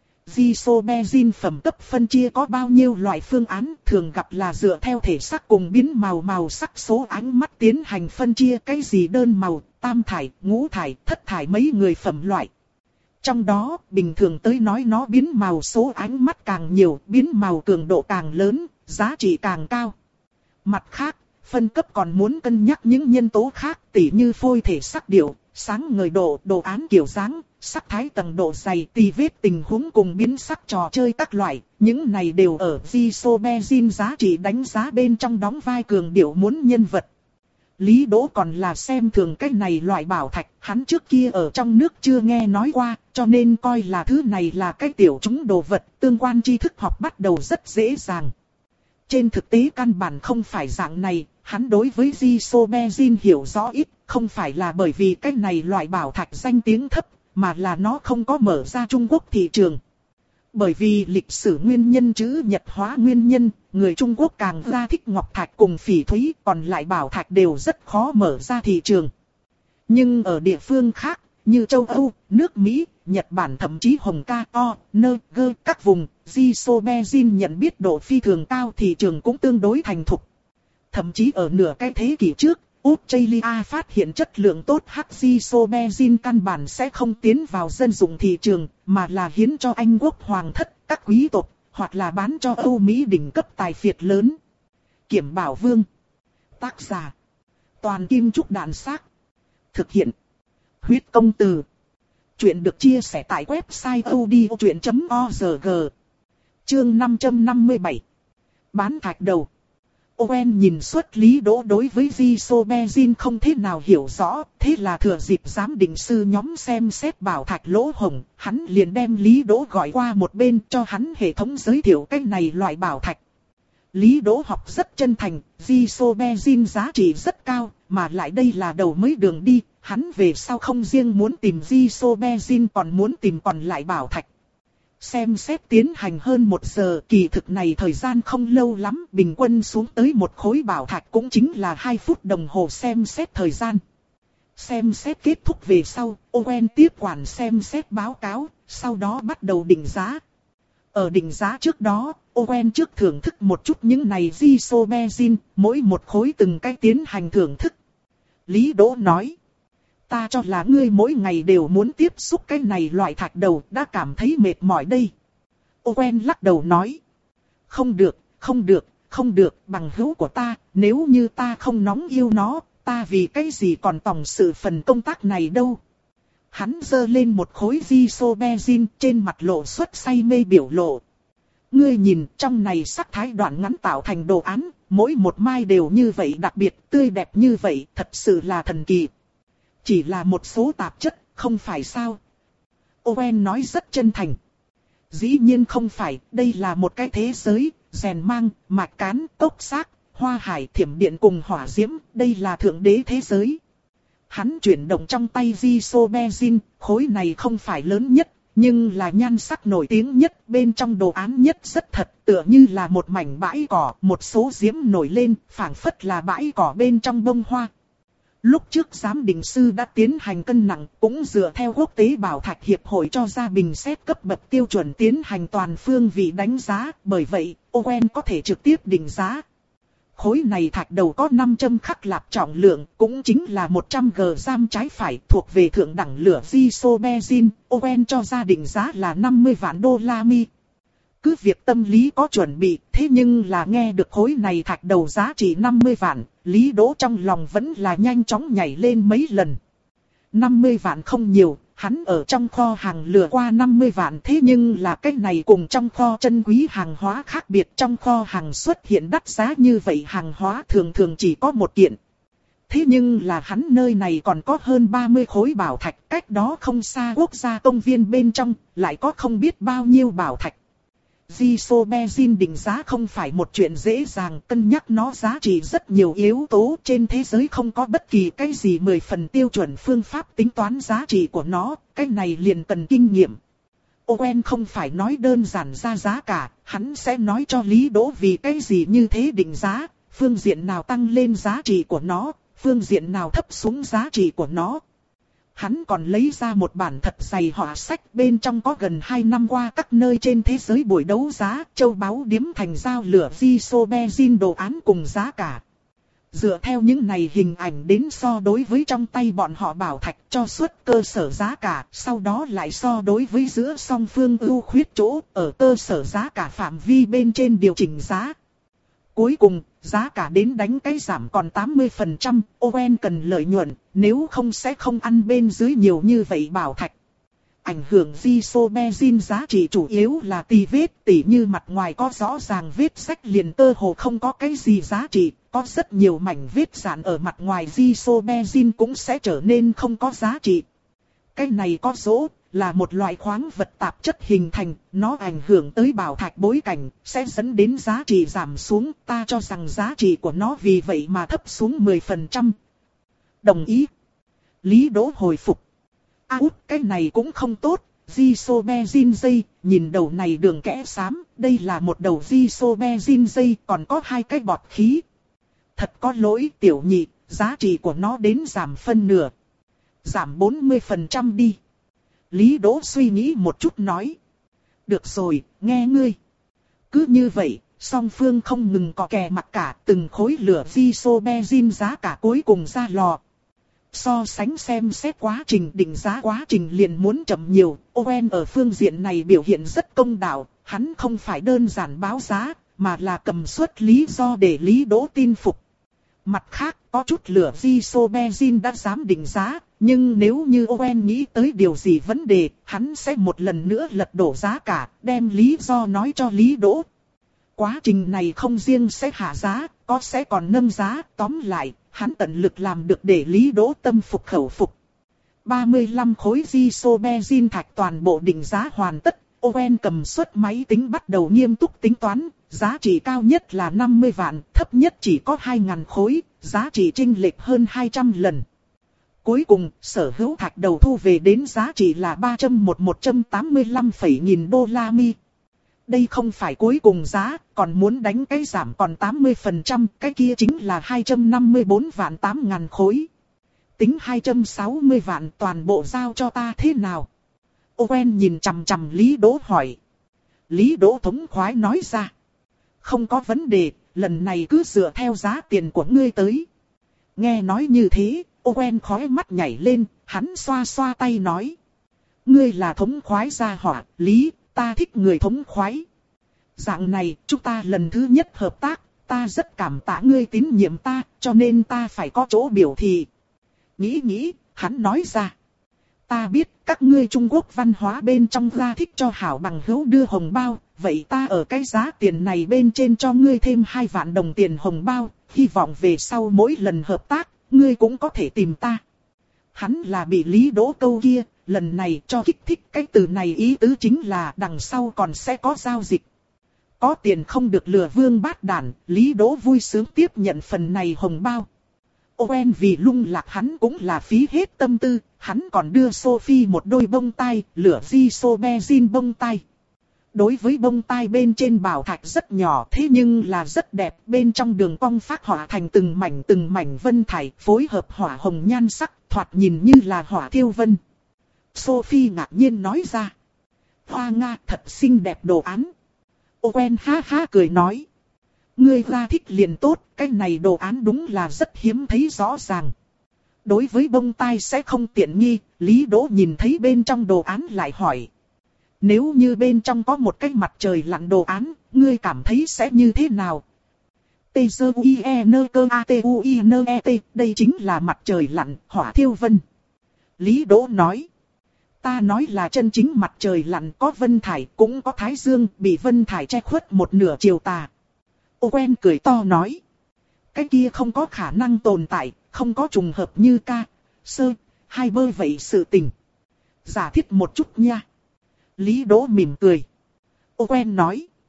[SPEAKER 1] Isoberzin phẩm cấp phân chia có bao nhiêu loại phương án, thường gặp là dựa theo thể sắc cùng biến màu màu sắc số ánh mắt tiến hành phân chia cái gì đơn màu, tam thải, ngũ thải, thất thải mấy người phẩm loại. Trong đó, bình thường tới nói nó biến màu số ánh mắt càng nhiều, biến màu cường độ càng lớn, giá trị càng cao. Mặt khác, phân cấp còn muốn cân nhắc những nhân tố khác, tỉ như phôi thể sắc điệu, sáng ngời độ, đồ án kiểu dáng, sắc thái tầng độ dày, tì vết tình huống cùng biến sắc trò chơi các loại, những này đều ở Isoberzin giá trị đánh giá bên trong đóng vai cường điệu muốn nhân vật. Lý Đỗ còn là xem thường cái này loại bảo thạch, hắn trước kia ở trong nước chưa nghe nói qua, cho nên coi là thứ này là cái tiểu chúng đồ vật, tương quan tri thức học bắt đầu rất dễ dàng. Trên thực tế căn bản không phải dạng này, hắn đối với Isoberzin hiểu rõ ít, không phải là bởi vì cái này loại bảo thạch danh tiếng thấp, mà là nó không có mở ra Trung Quốc thị trường. Bởi vì lịch sử nguyên nhân chữ Nhật hóa nguyên nhân, người Trung Quốc càng ra thích ngọc thạch cùng phỉ thúy, còn lại bảo thạch đều rất khó mở ra thị trường. Nhưng ở địa phương khác, như châu Âu, nước Mỹ, Nhật Bản thậm chí Hồng Ca, O, Nơ, Gơ, các vùng, Isoberzin nhận biết độ phi thường cao, thị trường cũng tương đối thành thục. Thậm chí ở nửa cái thế kỷ trước, Australia phát hiện chất lượng tốt hắc Isoberzin căn bản sẽ không tiến vào dân dụng thị trường, mà là hiến cho Anh quốc hoàng thất, các quý tộc, hoặc là bán cho Âu Mỹ đỉnh cấp tài phiệt lớn. Kiểm Bảo Vương. Tác giả: Toàn Kim Trúc Đàn Xác. Thực hiện: Huyết Công Từ. Chuyện được chia sẻ tại website audiochuyện chấm org. Chương năm trăm năm mươi bảy. Bán thạch đầu. Owen nhìn xuất Lý Đỗ đối với Isoberzin không thế nào hiểu rõ, thế là thừa dịp giám định sư nhóm xem xét bảo thạch lỗ hổng, hắn liền đem Lý Đỗ gọi qua một bên cho hắn hệ thống giới thiệu cái này loại bảo thạch. Lý Đỗ học rất chân thành, Isoberzin giá trị rất cao, mà lại đây là đầu mới đường đi, hắn về sau không riêng muốn tìm Isoberzin còn muốn tìm còn lại bảo thạch. Xem xét tiến hành hơn một giờ, kỳ thực này thời gian không lâu lắm, bình quân xuống tới một khối bảo thạch cũng chính là hai phút đồng hồ xem xét thời gian. Xem xét kết thúc về sau, Owen tiếp quản xem xét báo cáo, sau đó bắt đầu định giá. Ở định giá trước đó, Owen trước thưởng thức một chút những này Isoberzin, mỗi một khối từng cái tiến hành thưởng thức. Lý Đỗ nói: Ta cho là ngươi mỗi ngày đều muốn tiếp xúc cái này loại thạch đầu, đã cảm thấy mệt mỏi đây. Owen lắc đầu nói: Không được, không được, không được, bằng hữu của ta, nếu như ta không nóng yêu nó, ta vì cái gì còn tòng sự phần công tác này đâu. Hắn giơ lên một khối Isoberzin, trên mặt lộ xuất say mê biểu lộ. Ngươi nhìn, trong này sắc thái đoạn ngắn tạo thành đồ án, mỗi một mai đều như vậy đặc biệt, tươi đẹp như vậy, thật sự là thần kỳ. Chỉ là một số tạp chất, không phải sao? Owen nói rất chân thành. Dĩ nhiên không phải, đây là một cái thế giới, rèn mang, mạch cán, cốc xác, hoa hải, thiểm điện cùng hỏa diễm, đây là thượng đế thế giới. Hắn chuyển động trong tay Isoberzin, khối này không phải lớn nhất, nhưng là nhan sắc nổi tiếng nhất, bên trong đồ án nhất rất thật, tựa như là một mảnh bãi cỏ, một số diễm nổi lên, phảng phất là bãi cỏ bên trong bông hoa. Lúc trước giám định sư đã tiến hành cân nặng, cũng dựa theo quốc tế bảo thạch hiệp hội cho ra bình xét cấp bậc tiêu chuẩn tiến hành toàn phương vị đánh giá, bởi vậy, Owen có thể trực tiếp định giá. Khối này thạch đầu có năm châm khắc lạp trọng lượng, cũng chính là một trăm gam trái phải, thuộc về thượng đẳng lửa Isoberzin, Owen cho ra định giá là năm mươi vạn đô la Mi. Cứ việc tâm lý có chuẩn bị, thế nhưng là nghe được khối này thạch đầu giá trị năm mươi vạn, Lý Đỗ trong lòng vẫn là nhanh chóng nhảy lên mấy lần. năm mươi vạn không nhiều, hắn ở trong kho hàng lừa qua năm mươi vạn, thế nhưng là cái này cùng trong kho chân quý hàng hóa khác biệt, trong kho hàng xuất hiện đắt giá như vậy hàng hóa thường thường chỉ có một kiện. Thế nhưng là hắn nơi này còn có hơn ba mươi khối bảo thạch, cách đó không xa quốc gia công viên bên trong, lại có không biết bao nhiêu bảo thạch. Isobenzin định giá không phải một chuyện dễ dàng, cân nhắc nó giá trị rất nhiều yếu tố. Trên thế giới không có bất kỳ cái gì mười phần tiêu chuẩn phương pháp tính toán giá trị của nó, cái này liền cần kinh nghiệm. Owen không phải nói đơn giản ra giá cả, hắn sẽ nói cho Lý Đỗ vì cái gì như thế định giá, phương diện nào tăng lên giá trị của nó, phương diện nào thấp xuống giá trị của nó. Hắn còn lấy ra một bản thật dày họa sách, bên trong có gần hai năm qua các nơi trên thế giới buổi đấu giá, châu báu điếm thành giao lửa Isobenzin đồ án cùng giá cả. Dựa theo những này hình ảnh đến so đối với trong tay bọn họ bảo thạch cho suất cơ sở giá cả, sau đó lại so đối với giữa song phương ưu khuyết chỗ, ở cơ sở giá cả phạm vi bên trên điều chỉnh giá. Cuối cùng, giá cả đến đánh cái giảm còn tám mươi phần trăm, Owen cần lợi nhuận, nếu không sẽ không ăn bên dưới nhiều như vậy bảo thạch. Ảnh hưởng Isobenzin giá trị chủ yếu là tì vết, tỉ như mặt ngoài có rõ ràng vết rách liền cơ hồ không có cái gì giá trị, có rất nhiều mảnh vết dạn ở mặt ngoài Isobenzin cũng sẽ trở nên không có giá trị. Cái này có dỗ, là một loại khoáng vật tạp chất hình thành, nó ảnh hưởng tới bảo thạch bối cảnh, sẽ dẫn đến giá trị giảm xuống, ta cho rằng giá trị của nó vì vậy mà thấp xuống mười phần trăm. Đồng ý. Lý Đỗ hồi phục. À út, cái này cũng không tốt, Isobenzin dây, nhìn đầu này đường kẽ xám, đây là một đầu Isobenzin dây, còn có hai cái bọt khí. Thật có lỗi tiểu nhị, giá trị của nó đến giảm phân nửa. Giảm bốn mươi phần trăm đi. Lý Đỗ suy nghĩ một chút nói. Được rồi, nghe ngươi. Cứ như vậy, song phương không ngừng có kè mặc cả, từng khối lửa Isobenzin giá cả cuối cùng ra lò. So sánh xem xét quá trình định giá quá trình liền muốn chậm nhiều, Owen ở phương diện này biểu hiện rất công đạo, hắn không phải đơn giản báo giá, mà là cầm suất lý do để Lý Đỗ tin phục. Mặt khác, có chút lửa Isobenzin đã dám định giá, nhưng nếu như Owen nghĩ tới điều gì vấn đề, hắn sẽ một lần nữa lật đổ giá cả, đem lý do nói cho Lý Đỗ. Quá trình này không riêng sẽ hạ giá, có sẽ còn nâng giá, tóm lại, hắn tận lực làm được để Lý Đỗ tâm phục khẩu phục. ba mươi lăm khối Isobenzin thạch toàn bộ định giá hoàn tất, Owen cầm suất máy tính bắt đầu nghiêm túc tính toán, giá trị cao nhất là năm mươi vạn, thấp nhất chỉ có hai nghìn khối, giá trị chênh lệch hơn hai trăm lần. Cuối cùng, sở hữu thạch đầu thu về đến giá trị là ba trăm một một trăm tám mươi lăm phẩy nghìn đô la Mi. Đây không phải cuối cùng giá, còn muốn đánh cái giảm còn tám mươi phần trăm, cái kia chính là hai trăm năm mươi bốn vạn tám ngàn khối. Tính hai trăm sáu mươi vạn toàn bộ giao cho ta thế nào? Owen nhìn chằm chằm Lý Đỗ hỏi. Lý Đỗ thống khoái nói ra. Không có vấn đề, lần này cứ dựa theo giá tiền của ngươi tới. Nghe nói như thế, Owen khói mắt nhảy lên, hắn xoa xoa tay nói. Ngươi là thống khoái gia hỏa, Lý, ta thích người thống khoái. Dạng này, chúng ta lần thứ nhất hợp tác, ta rất cảm tạ ngươi tín nhiệm ta, cho nên ta phải có chỗ biểu thị. Nghĩ nghĩ, hắn nói ra. Ta biết các ngươi Trung Quốc văn hóa bên trong ra thích cho hảo bằng hữu đưa hồng bao, vậy ta ở cái giá tiền này bên trên cho ngươi thêm hai vạn đồng tiền hồng bao, hy vọng về sau mỗi lần hợp tác, ngươi cũng có thể tìm ta. Hắn là bị Lý Đỗ câu kia, lần này cho kích thích cái từ này ý tứ chính là đằng sau còn sẽ có giao dịch. Có tiền không được lừa vương bát đản, Lý Đỗ vui sướng tiếp nhận phần này hồng bao. Owen vì lung lạc hắn cũng là phí hết tâm tư, hắn còn đưa Sophie một đôi bông tai, lửa Isobenzin bông tai. Đối với bông tai bên trên bảo thạch rất nhỏ thế nhưng là rất đẹp, bên trong đường cong phác họa thành từng mảnh từng mảnh vân thải, phối hợp hỏa hồng nhan sắc, thoạt nhìn như là hỏa thiêu vân. Sophie ngạc nhiên nói ra. Hoa Nga thật xinh đẹp đồ án. Owen ha ha cười nói. Ngươi ra thích liền tốt, cái này đồ án đúng là rất hiếm thấy rõ ràng. Đối với bông tai sẽ không tiện nghi, Lý Đỗ nhìn thấy bên trong đồ án lại hỏi. Nếu như bên trong có một cái mặt trời lặn đồ án, ngươi cảm thấy sẽ như thế nào? T S U I E N K A T U I N E T, đây chính là mặt trời lặn, hỏa thiêu vân. Lý Đỗ nói. Ta nói là chân chính mặt trời lặn có vân thải, cũng có thái dương, bị vân thải che khuất một nửa chiều tà. Owen cười to nói. Cái kia không có khả năng tồn tại, không có trùng hợp như ca, sơ, hai bơ vậy sự tình. Giả thiết một chút nha. Lý Đỗ mỉm cười. Owen nói.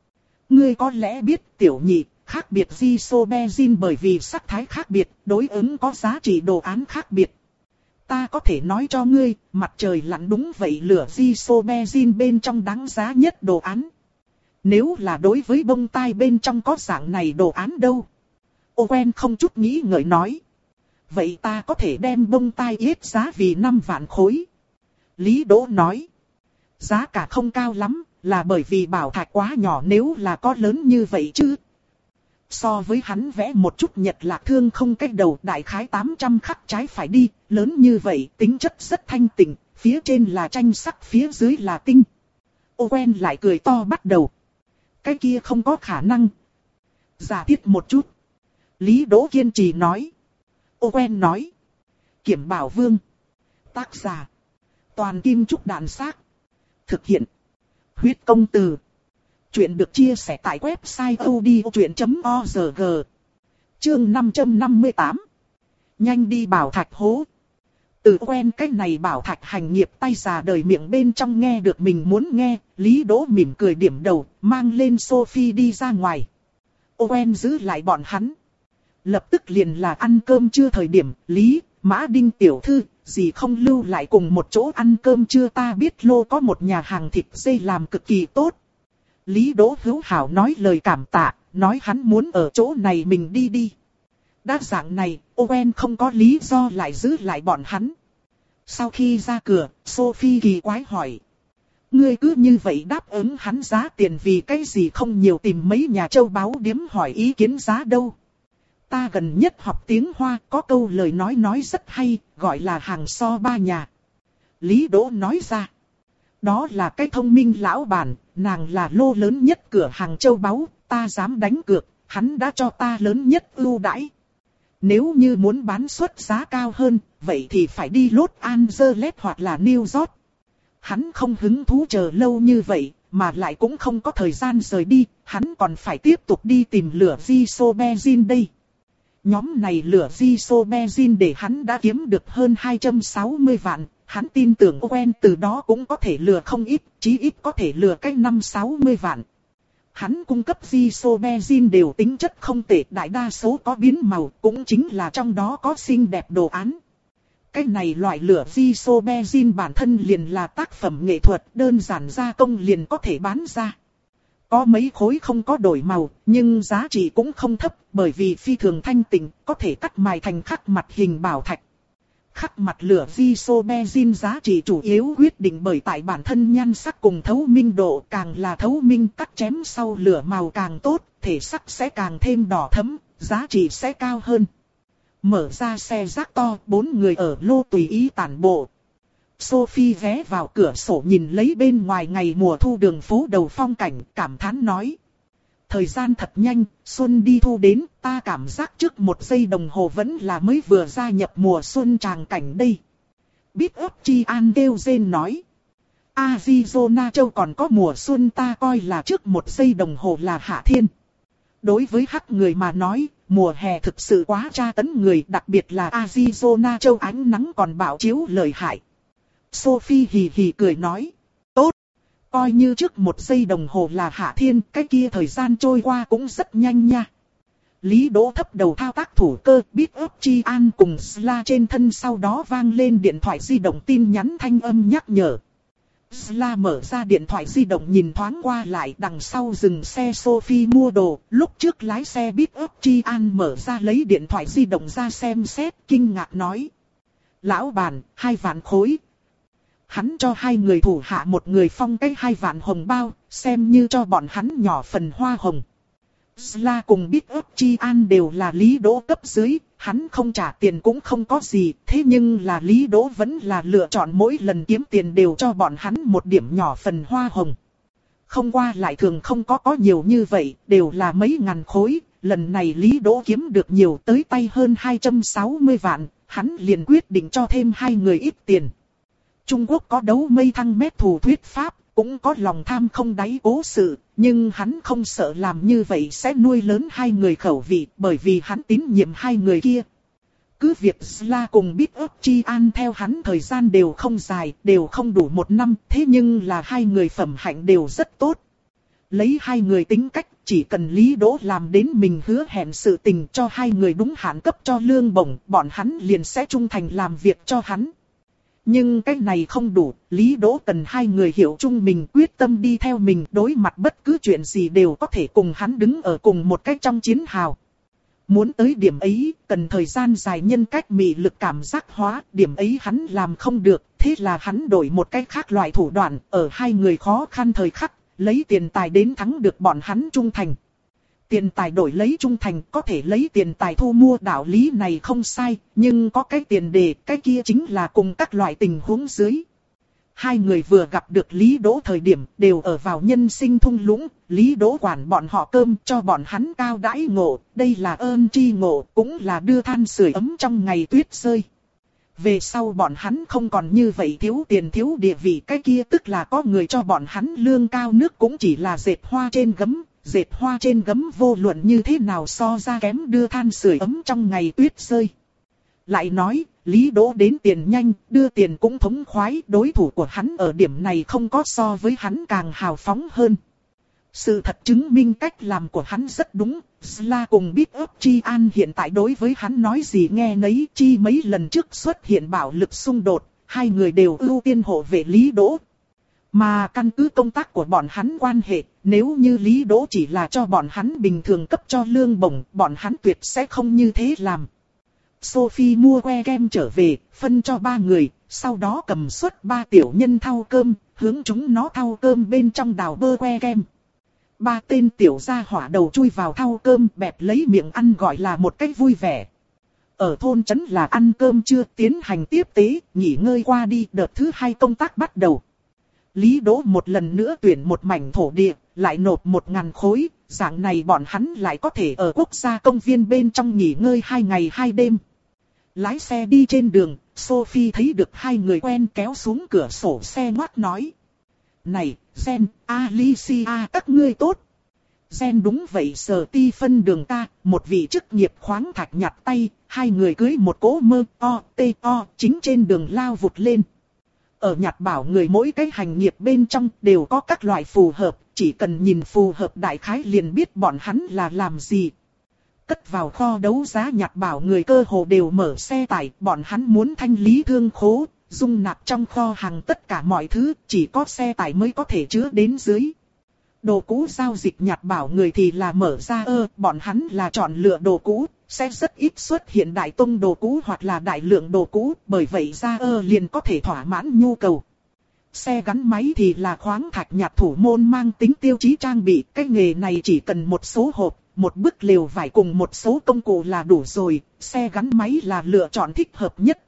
[SPEAKER 1] Ngươi có lẽ biết tiểu nhị, khác biệt Isoberin bởi vì sắc thái khác biệt, đối ứng có giá trị đồ án khác biệt. Ta có thể nói cho ngươi, mặt trời lặn đúng vậy lửa Isoberin bên trong đáng giá nhất đồ án. Nếu là đối với bông tai bên trong có dạng này đồ án đâu? Owen không chút nghĩ ngợi nói. Vậy ta có thể đem bông tai yết giá vì năm vạn khối. Lý Đỗ nói. Giá cả không cao lắm, là bởi vì bảo thạch quá nhỏ nếu là có lớn như vậy chứ. So với hắn vẽ một chút nhật lạc thương không cách đầu đại khái tám trăm khắc trái phải đi, lớn như vậy tính chất rất thanh tịnh, phía trên là tranh sắc phía dưới là tinh. Owen lại cười to bắt đầu. Cái kia không có khả năng. Giả thiết một chút. Lý Đỗ kiên trì nói. Owen nói. Kiểm Bảo Vương. Tác giả. Toàn Kim Trúc Đàn Xác. Thực hiện. Huyết Công Từ. Chuyện được chia sẻ tại website odchuyện chấm org. Chương năm trăm năm mươi tám. Nhanh đi bảo thạch hố. Từ quen cách này bảo thạch hành nghiệp tay già đời miệng bên trong nghe được mình muốn nghe, Lý Đỗ mỉm cười điểm đầu, mang lên Sophie đi ra ngoài. Owen giữ lại bọn hắn. Lập tức liền là ăn cơm trưa thời điểm, Lý, Mã Đinh tiểu thư, gì không lưu lại cùng một chỗ ăn cơm trưa ta biết lô có một nhà hàng thịt dây làm cực kỳ tốt. Lý Đỗ hữu hảo nói lời cảm tạ, nói hắn muốn ở chỗ này mình đi đi. Đa dạng này, Owen không có lý do lại giữ lại bọn hắn. Sau khi ra cửa, Sophie kỳ quái hỏi. Ngươi cứ như vậy đáp ứng hắn giá tiền vì cái gì không nhiều tìm mấy nhà châu báu điếm hỏi ý kiến giá đâu. Ta gần nhất học tiếng Hoa có câu lời nói nói rất hay, gọi là hàng so ba nhà. Lý Đỗ nói ra. Đó là cái thông minh lão bản, nàng là lô lớn nhất cửa hàng châu báu, ta dám đánh cược, hắn đã cho ta lớn nhất ưu đãi. Nếu như muốn bán suất giá cao hơn, vậy thì phải đi Los Angeles hoặc là New York. Hắn không hứng thú chờ lâu như vậy, mà lại cũng không có thời gian rời đi, hắn còn phải tiếp tục đi tìm lửa Isoberin đây. Nhóm này lửa Isoberin để hắn đã kiếm được hơn hai trăm sáu mươi vạn, hắn tin tưởng Owen từ đó cũng có thể lừa không ít, chí ít có thể lừa cách năm sáu mươi vạn. Hắn cung cấp Isoberin đều tính chất không tệ, đại đa số có biến màu, cũng chính là trong đó có xinh đẹp đồ án. Cái này loại lửa Isoberin bản thân liền là tác phẩm nghệ thuật, đơn giản gia công liền có thể bán ra. Có mấy khối không có đổi màu, nhưng giá trị cũng không thấp, bởi vì phi thường thanh tịnh, có thể cắt mài thành khắc mặt hình bảo thạch. Khắc mặt lửa Isoberin giá trị chủ yếu quyết định bởi tại bản thân nhan sắc cùng thấu minh độ, càng là thấu minh cắt chém sau lửa màu càng tốt, thể sắc sẽ càng thêm đỏ thẫm, giá trị sẽ cao hơn. Mở ra xe rác to, bốn người ở lô tùy ý tản bộ. Sophie ghé vào cửa sổ nhìn lấy bên ngoài ngày mùa thu đường phố đầu phong cảnh, cảm thán nói. Thời gian thật nhanh, xuân đi thu đến, ta cảm giác trước một giây đồng hồ vẫn là mới vừa gia nhập mùa xuân tràng cảnh đây. Biết ấp chi an kêu rên nói. Arizona châu còn có mùa xuân ta coi là trước một giây đồng hồ là hạ thiên. Đối với hắc người mà nói, mùa hè thực sự quá tra tấn người, đặc biệt là Arizona châu ánh nắng còn bạo chiếu lợi hại. Sophie hì hì cười nói. Tốt, coi như trước một giây đồng hồ là hạ thiên, cái kia thời gian trôi qua cũng rất nhanh nha. Lý Đỗ thấp đầu thao tác thủ cơ, biết ấp chi an cùng Sla trên thân sau đó vang lên điện thoại di động tin nhắn thanh âm nhắc nhở. Sla mở ra điện thoại di động nhìn thoáng qua lại, đằng sau dừng xe Sophie mua đồ, lúc trước lái xe biết ấp chi an mở ra lấy điện thoại di động ra xem xét, kinh ngạc nói. Lão bản, hai vạn khối. Hắn cho hai người thủ hạ một người phong cái hai vạn hồng bao, xem như cho bọn hắn nhỏ phần hoa hồng. Sla cùng biết ấp chi an đều là Lý Đỗ cấp dưới, hắn không trả tiền cũng không có gì, thế nhưng là Lý Đỗ vẫn là lựa chọn mỗi lần kiếm tiền đều cho bọn hắn một điểm nhỏ phần hoa hồng. Không qua lại thường không có có nhiều như vậy, đều là mấy ngàn khối, lần này Lý Đỗ kiếm được nhiều tới tay hơn hai trăm sáu mươi vạn, hắn liền quyết định cho thêm hai người ít tiền. Trung Quốc có đấu mây thăng mét thù thuyết pháp, cũng có lòng tham không đáy cố sự, nhưng hắn không sợ làm như vậy sẽ nuôi lớn hai người khẩu vị, bởi vì hắn tín nhiệm hai người kia. Cứ việc Sla cùng biết ấp chi an theo hắn thời gian đều không dài, đều không đủ một năm, thế nhưng là hai người phẩm hạnh đều rất tốt. Lấy hai người tính cách, chỉ cần Lý Đỗ làm đến mình hứa hẹn sự tình cho hai người đúng hạn cấp cho lương bổng, bọn hắn liền sẽ trung thành làm việc cho hắn. Nhưng cái này không đủ, Lý Đỗ cần hai người hiểu chung mình, quyết tâm đi theo mình, đối mặt bất cứ chuyện gì đều có thể cùng hắn đứng ở cùng một cách trong chiến hào. Muốn tới điểm ấy, cần thời gian dài nhân cách mị lực cảm giác hóa, điểm ấy hắn làm không được, thế là hắn đổi một cách khác loại thủ đoạn, ở hai người khó khăn thời khắc, lấy tiền tài đến thắng được bọn hắn trung thành. Tiền tài đổi lấy trung thành, có thể lấy tiền tài thu mua, đạo lý này không sai, nhưng có cái tiền đề, cái kia chính là cùng các loại tình huống dưới. Hai người vừa gặp được Lý Đỗ thời điểm đều ở vào nhân sinh thung lũng, Lý Đỗ quản bọn họ cơm cho bọn hắn cao đãi ngộ, đây là ơn tri ngộ, cũng là đưa than sưởi ấm trong ngày tuyết rơi. Về sau bọn hắn không còn như vậy thiếu tiền thiếu địa vị, cái kia tức là có người cho bọn hắn lương cao nước cũng chỉ là dệt hoa trên gấm, dệt hoa trên gấm vô luận như thế nào so ra kém đưa than sưởi ấm trong ngày tuyết rơi. Lại nói, Lý Đỗ đến tiền nhanh, đưa tiền cũng thống khoái, đối thủ của hắn ở điểm này không có so với hắn càng hào phóng hơn. Sự thật chứng minh cách làm của hắn rất đúng, Sla cùng Big Up Chi An hiện tại đối với hắn nói gì nghe nấy, chi mấy lần trước xuất hiện bạo lực xung đột, hai người đều ưu tiên hộ vệ Lý Đỗ. Mà căn cứ công tác của bọn hắn quan hệ, nếu như Lý Đỗ chỉ là cho bọn hắn bình thường cấp cho lương bổng, bọn hắn tuyệt sẽ không như thế làm. Sophie mua que kem trở về, phân cho ba người, sau đó cầm suất ba tiểu nhân thau cơm, hướng chúng nó thau cơm bên trong đào bơ que kem. Ba tên tiểu gia hỏa đầu chui vào thau cơm bẹp lấy miệng ăn gọi là một cách vui vẻ. Ở thôn trấn là ăn cơm trưa tiến hành tiếp tế, nghỉ ngơi qua đi, đợt thứ hai công tác bắt đầu. Lý Đỗ một lần nữa tuyển một mảnh thổ địa, lại nộp một ngàn khối, dạng này bọn hắn lại có thể ở quốc gia công viên bên trong nghỉ ngơi hai ngày hai đêm. Lái xe đi trên đường, Sophie thấy được hai người quen kéo xuống cửa sổ xe ngoắt nói. Này, Gen, Alicia các ngươi tốt. Gen đúng vậy, Sở Ti phân đường ta, một vị chức nghiệp khoáng thạch nhặt tay, hai người cưới một cỗ mơ o tê o chính trên đường lao vụt lên. Ở nhặt bảo người mỗi cái hành nghiệp bên trong đều có các loại phù hợp, chỉ cần nhìn phù hợp đại khái liền biết bọn hắn là làm gì. Cất vào kho đấu giá nhặt bảo người cơ hồ đều mở xe tải, bọn hắn muốn thanh lý thương khố, dung nạp trong kho hàng tất cả mọi thứ, chỉ có xe tải mới có thể chứa đến dưới. Đồ cũ giao dịch nhặt bảo người thì là mở ra ơ, bọn hắn là chọn lựa đồ cũ, sẽ rất ít xuất hiện đại tông đồ cũ hoặc là đại lượng đồ cũ, bởi vậy ra ơ liền có thể thỏa mãn nhu cầu. Xe gắn máy thì là khoáng thạch nhặt thủ môn mang tính tiêu chí trang bị, cái nghề này chỉ cần một số hộp, một bức lều vải cùng một số công cụ là đủ rồi, xe gắn máy là lựa chọn thích hợp nhất.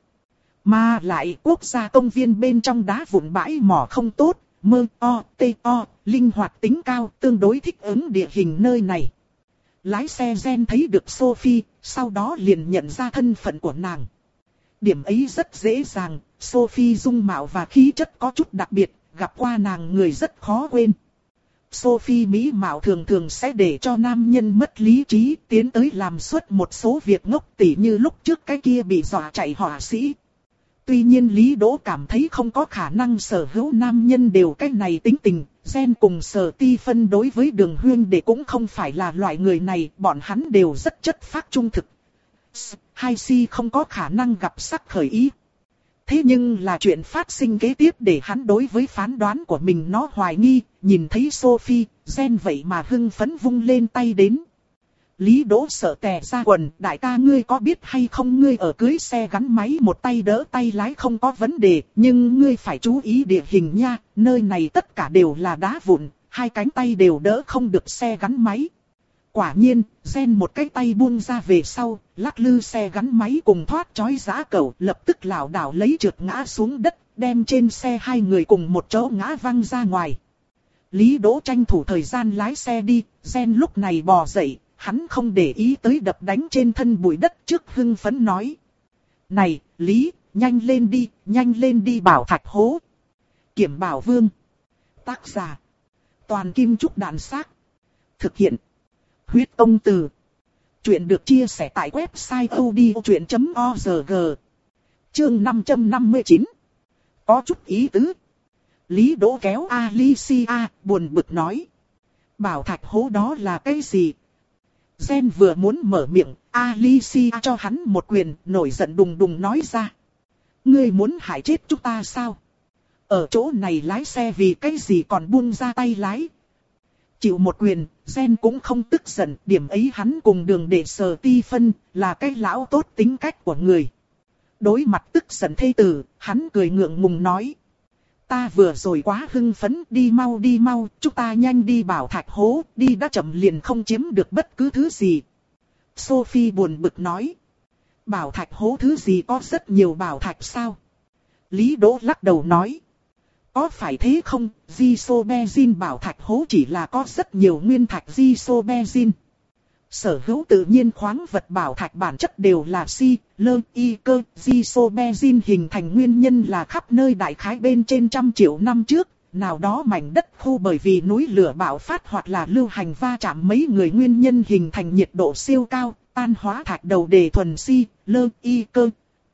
[SPEAKER 1] Mà lại quốc gia công viên bên trong đá vụn bãi mỏ không tốt, mơ o, tê o, linh hoạt tính cao, tương đối thích ứng địa hình nơi này. Lái xe Gen thấy được Sophie, sau đó liền nhận ra thân phận của nàng. Điểm ấy rất dễ dàng, Sophie dung mạo và khí chất có chút đặc biệt, gặp qua nàng người rất khó quên. Sophie mỹ mạo thường thường sẽ để cho nam nhân mất lý trí, tiến tới làm suốt một số việc ngốc, tỉ như lúc trước cái kia bị dọa chạy họa sĩ. Tuy nhiên Lý Đỗ cảm thấy không có khả năng sở hữu nam nhân đều cái này tính tình, Gen cùng Sở Ti phân đối với Đường Huyên để cũng không phải là loại người này, bọn hắn đều rất chất phác trung thực. Hai si không có khả năng gặp sắc khởi ý. Thế nhưng là chuyện phát sinh kế tiếp để hắn đối với phán đoán của mình nó hoài nghi, nhìn thấy Sophie, Gen vậy mà hưng phấn vung lên tay đến. Lý Đỗ sợ tè ra quần, đại ca ngươi có biết hay không, ngươi ở cưới xe gắn máy một tay đỡ tay lái không có vấn đề, nhưng ngươi phải chú ý địa hình nha, nơi này tất cả đều là đá vụn, hai cánh tay đều đỡ không được xe gắn máy. Quả nhiên, Gen một cái tay buông ra về sau, lắc lư xe gắn máy cùng thoát chói giã cẩu, lập tức lảo đảo lấy trượt ngã xuống đất, đem trên xe hai người cùng một chỗ ngã văng ra ngoài. Lý Đỗ tranh thủ thời gian lái xe đi, Gen lúc này bò dậy. Hắn không để ý tới đập đánh trên thân bụi đất trước hưng phấn nói. Này, Lý, nhanh lên đi, nhanh lên đi bảo thạch hố. Kiểm Bảo Vương. Tác giả. Toàn Kim Trúc Đạn Xác. Thực hiện. Huyết Công Từ. Chuyện được chia sẻ tại website odchuyện chấm org. Chương năm trăm năm mươi chín. Có chút ý tứ. Lý Đỗ kéo Alicia, buồn bực nói. Bảo thạch hố đó là cái gì? Gen vừa muốn mở miệng, Alicia cho hắn một quyền, nổi giận đùng đùng nói ra. Ngươi muốn hại chết chúng ta sao? Ở chỗ này lái xe vì cái gì còn buông ra tay lái? Chịu một quyền, Gen cũng không tức giận, điểm ấy hắn cùng đường đệ Sở Ti Phân, là cái lão tốt tính cách của người. Đối mặt tức giận thê tử, hắn cười ngượng ngùng nói. Ta vừa rồi quá hưng phấn, đi mau đi mau, chúng ta nhanh đi bảo thạch hố, đi đã chậm liền không chiếm được bất cứ thứ gì. Sophie buồn bực nói. Bảo thạch hố thứ gì có rất nhiều bảo thạch sao? Lý Đỗ lắc đầu nói. Có phải thế không, Gisobezin bảo thạch hố chỉ là có rất nhiều nguyên thạch Gisobezin. Sở hữu tự nhiên khoáng vật bảo thạch bản chất đều là si, lơ, y cơ, Gisobezin hình thành nguyên nhân là khắp nơi đại khái bên trên trăm triệu năm trước, nào đó mảnh đất khu bởi vì núi lửa bạo phát hoặc là lưu hành va chạm mấy người nguyên nhân hình thành nhiệt độ siêu cao, tan hóa thạch đầu đề thuần si, lơ, y cơ.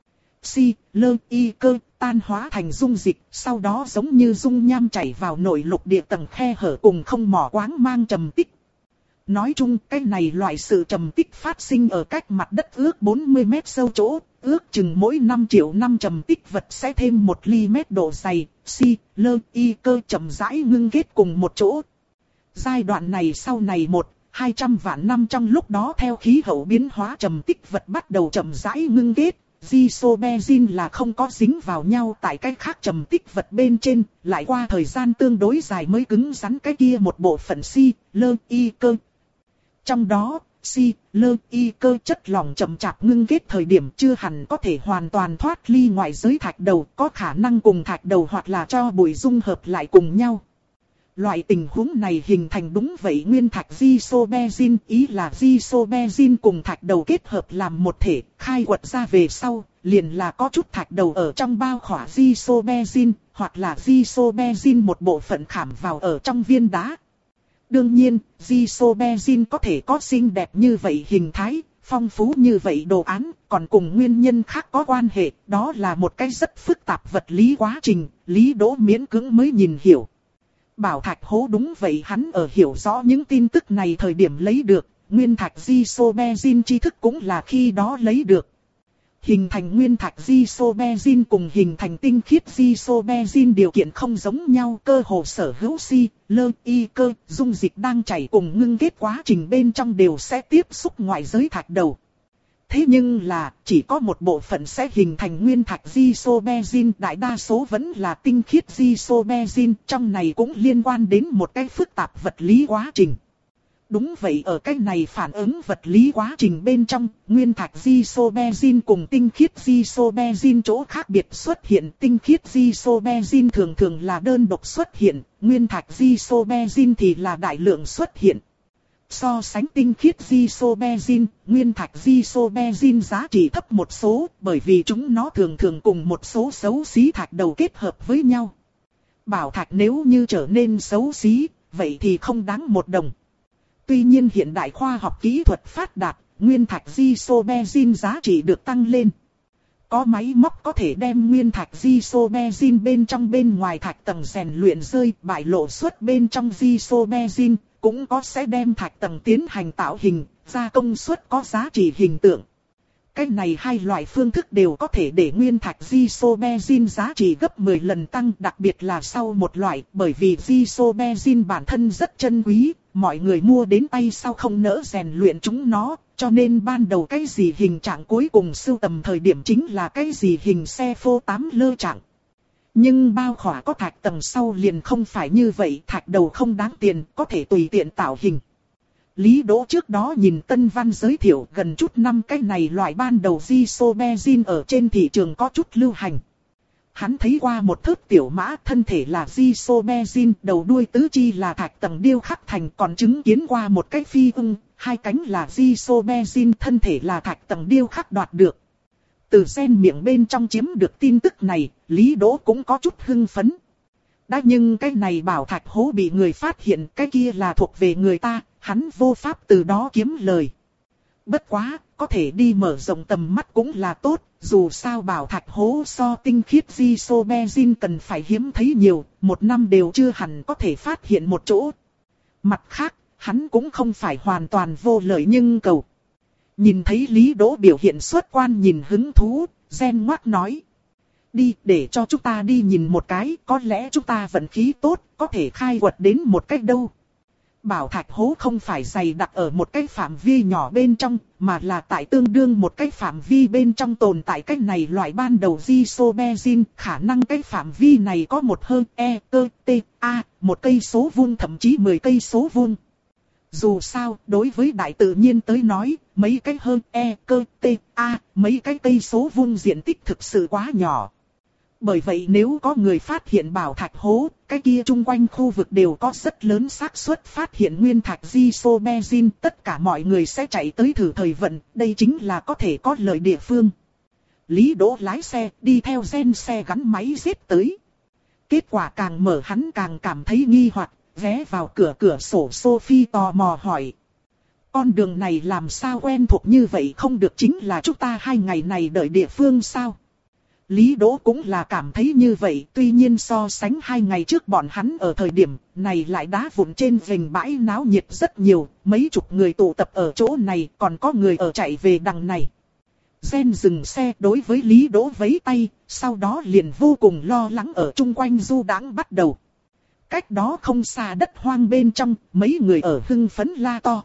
[SPEAKER 1] Si, lơ, y cơ, tan hóa thành dung dịch, sau đó giống như dung nham chảy vào nội lục địa tầng khe hở cùng không mỏ quáng mang trầm tích. Nói chung cái này loại sự trầm tích phát sinh ở cách mặt đất ước bốn mươi mét sâu chỗ, ước chừng mỗi năm triệu năm trầm tích vật sẽ thêm một ly mét độ dày, si, lơ, y cơ chậm rãi ngưng kết cùng một chỗ. Giai đoạn này sau này một, hai trăm vạn năm trong lúc đó theo khí hậu biến hóa trầm tích vật bắt đầu chậm rãi ngưng kết. Gisobezin là không có dính vào nhau tại cái khác trầm tích vật bên trên, lại qua thời gian tương đối dài mới cứng rắn cái kia một bộ phận si, lơ, y cơ. Trong đó, si, lơ, y cơ chất lỏng chậm chạp ngưng kết thời điểm chưa hẳn có thể hoàn toàn thoát ly ngoại giới thạch đầu, có khả năng cùng thạch đầu hoặc là cho bụi dung hợp lại cùng nhau. Loại tình huống này hình thành đúng vậy nguyên thạch Gisobezin, ý là Gisobezin cùng thạch đầu kết hợp làm một thể, khai quật ra về sau, liền là có chút thạch đầu ở trong bao khỏa Gisobezin, hoặc là Gisobezin một bộ phận khảm vào ở trong viên đá. Đương nhiên, Gisobezin có thể có xinh đẹp như vậy hình thái, phong phú như vậy đồ án, còn cùng nguyên nhân khác có quan hệ, đó là một cái rất phức tạp vật lý quá trình, Lý Đỗ miễn cưỡng mới nhìn hiểu. Bảo thạch hố đúng vậy, hắn ở hiểu rõ những tin tức này thời điểm lấy được, nguyên thạch Gisobezin tri thức cũng là khi đó lấy được. Hình thành nguyên thạch Gisobezin cùng hình thành tinh khiết Gisobezin điều kiện không giống nhau, cơ hồ sở hữu si, lơ, y cơ, dung dịch đang chảy cùng ngưng kết quá trình bên trong đều sẽ tiếp xúc ngoại giới thạch đầu. Thế nhưng là, chỉ có một bộ phận sẽ hình thành nguyên thạch Gisobezin, đại đa số vẫn là tinh khiết Gisobezin, trong này cũng liên quan đến một cái phức tạp vật lý quá trình. Đúng vậy, ở cái này phản ứng vật lý quá trình bên trong, nguyên thạch Gisobezin cùng tinh khiết Gisobezin chỗ khác biệt xuất hiện. Tinh khiết Gisobezin thường thường là đơn độc xuất hiện, nguyên thạch Gisobezin thì là đại lượng xuất hiện. So sánh tinh khiết Gisobezin, nguyên thạch Gisobezin giá trị thấp một số, bởi vì chúng nó thường thường cùng một số xấu xí thạch đầu kết hợp với nhau. Bảo thạch nếu như trở nên xấu xí, vậy thì không đáng một đồng. Tuy nhiên hiện đại khoa học kỹ thuật phát đạt, nguyên thạch Gisobezin giá trị được tăng lên. Có máy móc có thể đem nguyên thạch Gisobezin bên trong bên ngoài thạch tầng rèn luyện rơi, bại lộ xuất bên trong Gisobezin, cũng có sẽ đem thạch tầng tiến hành tạo hình, ra công suất có giá trị hình tượng. Cái này hai loại phương thức đều có thể để nguyên thạch Gisobezin giá trị gấp mười lần tăng, đặc biệt là sau một loại, bởi vì Gisobezin bản thân rất chân quý, mọi người mua đến tay sau không nỡ rèn luyện chúng nó, cho nên ban đầu cái gì hình trạng cuối cùng sưu tầm thời điểm chính là cái gì hình xe phô tám lơ trạng. Nhưng bao khỏa có thạch tầng sau liền không phải như vậy, thạch đầu không đáng tiền, có thể tùy tiện tạo hình. Lý Đỗ trước đó nhìn Tân Văn giới thiệu gần chút năm cái này loại ban đầu Gisobezin ở trên thị trường có chút lưu hành. Hắn thấy qua một thớt tiểu mã thân thể là Gisobezin, đầu đuôi tứ chi là thạch tầng điêu khắc thành, còn chứng kiến qua một cái phi ưng, hai cánh là Gisobezin, thân thể là thạch tầng điêu khắc đoạt được. Từ Gen miệng bên trong chiếm được tin tức này, Lý Đỗ cũng có chút hưng phấn. Đã nhưng cái này bảo thạch hố bị người phát hiện, cái kia là thuộc về người ta, hắn vô pháp từ đó kiếm lời. Bất quá, có thể đi mở rộng tầm mắt cũng là tốt, dù sao bảo thạch hố so tinh khiết Gisobezin cần phải hiếm thấy nhiều, một năm đều chưa hẳn có thể phát hiện một chỗ. Mặt khác, hắn cũng không phải hoàn toàn vô lợi nhưng cầu. Nhìn thấy Lý Đỗ biểu hiện xuất quan nhìn hứng thú, Gen ngoác nói. Đi, để cho chúng ta đi nhìn một cái, có lẽ chúng ta vận khí tốt, có thể khai quật đến một cách đâu. Bảo thạch hố không phải dày đặc ở một cái phạm vi nhỏ bên trong, mà là tại tương đương một cái phạm vi bên trong tồn tại cái này loại ban đầu Isobenzin, khả năng cái phạm vi này có một hơn E, cơ, T, A, một cây số vuông thậm chí mười cây số vuông. Dù sao, đối với đại tự nhiên tới nói, mấy cái hơn E, cơ, T, A, mấy cái cây số vuông diện tích thực sự quá nhỏ. Bởi vậy nếu có người phát hiện bảo thạch hố, cái kia chung quanh khu vực đều có rất lớn xác suất phát hiện nguyên thạch Isobenzin, tất cả mọi người sẽ chạy tới thử thời vận, đây chính là có thể có lợi địa phương. Lý Đỗ lái xe, đi theo Gen xe gắn máy giết tới. Kết quả càng mở hắn càng cảm thấy nghi hoặc, ghé vào cửa cửa sổ Sophie tò mò hỏi. Con đường này làm sao quen thuộc như vậy, không được chính là chúng ta hai ngày này đợi địa phương sao? Lý Đỗ cũng là cảm thấy như vậy, tuy nhiên so sánh hai ngày trước bọn hắn ở thời điểm này lại đá vụn trên vành bãi náo nhiệt rất nhiều, mấy chục người tụ tập ở chỗ này, còn có người ở chạy về đằng này. Gen dừng xe đối với Lý Đỗ vẫy tay, sau đó liền vô cùng lo lắng ở chung quanh du đãng bắt đầu. Cách đó không xa đất hoang bên trong, mấy người ở hưng phấn la to.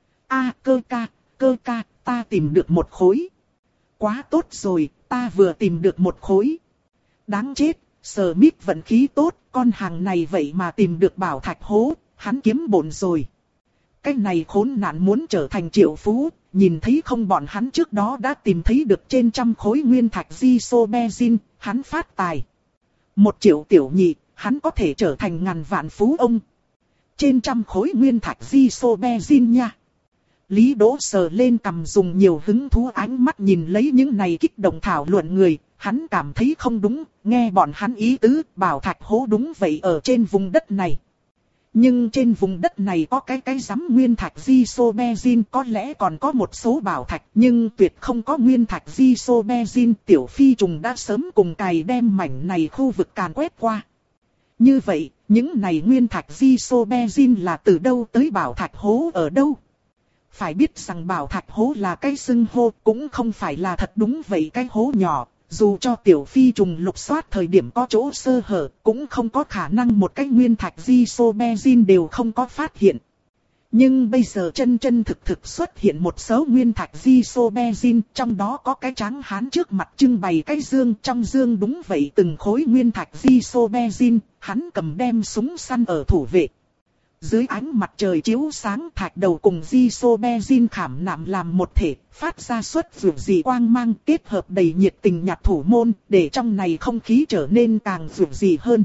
[SPEAKER 1] A cơ ca, cơ ca, ta tìm được một khối. Quá tốt rồi, ta vừa tìm được một khối. Đáng chết, Smith vận khí tốt, con hàng này vậy mà tìm được bảo thạch hố, hắn kiếm bổn rồi. Cái này khốn nạn muốn trở thành triệu phú, nhìn thấy không bọn hắn trước đó đã tìm thấy được trên trăm khối nguyên thạch Isobenzin, hắn phát tài. Một triệu tiểu nhị, hắn có thể trở thành ngàn vạn phú ông. Trên trăm khối nguyên thạch Isobenzin nha. Lý Đỗ sờ lên cằm dùng nhiều hứng thú ánh mắt nhìn lấy những này kích động thảo luận người, hắn cảm thấy không đúng, nghe bọn hắn ý tứ, bảo thạch hố đúng vậy ở trên vùng đất này. Nhưng trên vùng đất này có cái cái rắm nguyên thạch Isobenzin, có lẽ còn có một số bảo thạch, nhưng tuyệt không có nguyên thạch Isobenzin, tiểu phi trùng đã sớm cùng cày đem mảnh này khu vực càn quét qua. Như vậy, những này nguyên thạch Isobenzin là từ đâu tới, bảo thạch hố ở đâu? Phải biết rằng bảo thạch hố là cái xưng hô, cũng không phải là thật đúng vậy cái hố nhỏ, dù cho tiểu phi trùng lục soát thời điểm có chỗ sơ hở, cũng không có khả năng một cái nguyên thạch Isobenzin đều không có phát hiện. Nhưng bây giờ chân chân thực thực xuất hiện một số nguyên thạch Isobenzin, trong đó có cái tráng hán trước mặt trưng bày cái dương, trong dương đúng vậy từng khối nguyên thạch Isobenzin, hắn cầm đem súng săn ở thủ vệ. Dưới ánh mặt trời chiếu sáng, thạch đầu cùng Isobenzin khảm nạm làm một thể, phát ra xuất vượt dị quang mang, kết hợp đầy nhiệt tình nhặt thủ môn, để trong này không khí trở nên càng vượt dị hơn.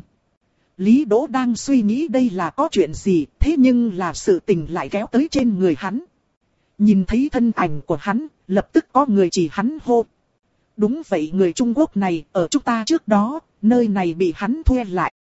[SPEAKER 1] Lý Đỗ đang suy nghĩ đây là có chuyện gì, thế nhưng là sự tình lại kéo tới trên người hắn. Nhìn thấy thân ảnh của hắn, lập tức có người chỉ hắn hô. Đúng vậy, người Trung Quốc này, ở chúng ta trước đó, nơi này bị hắn thuê lại.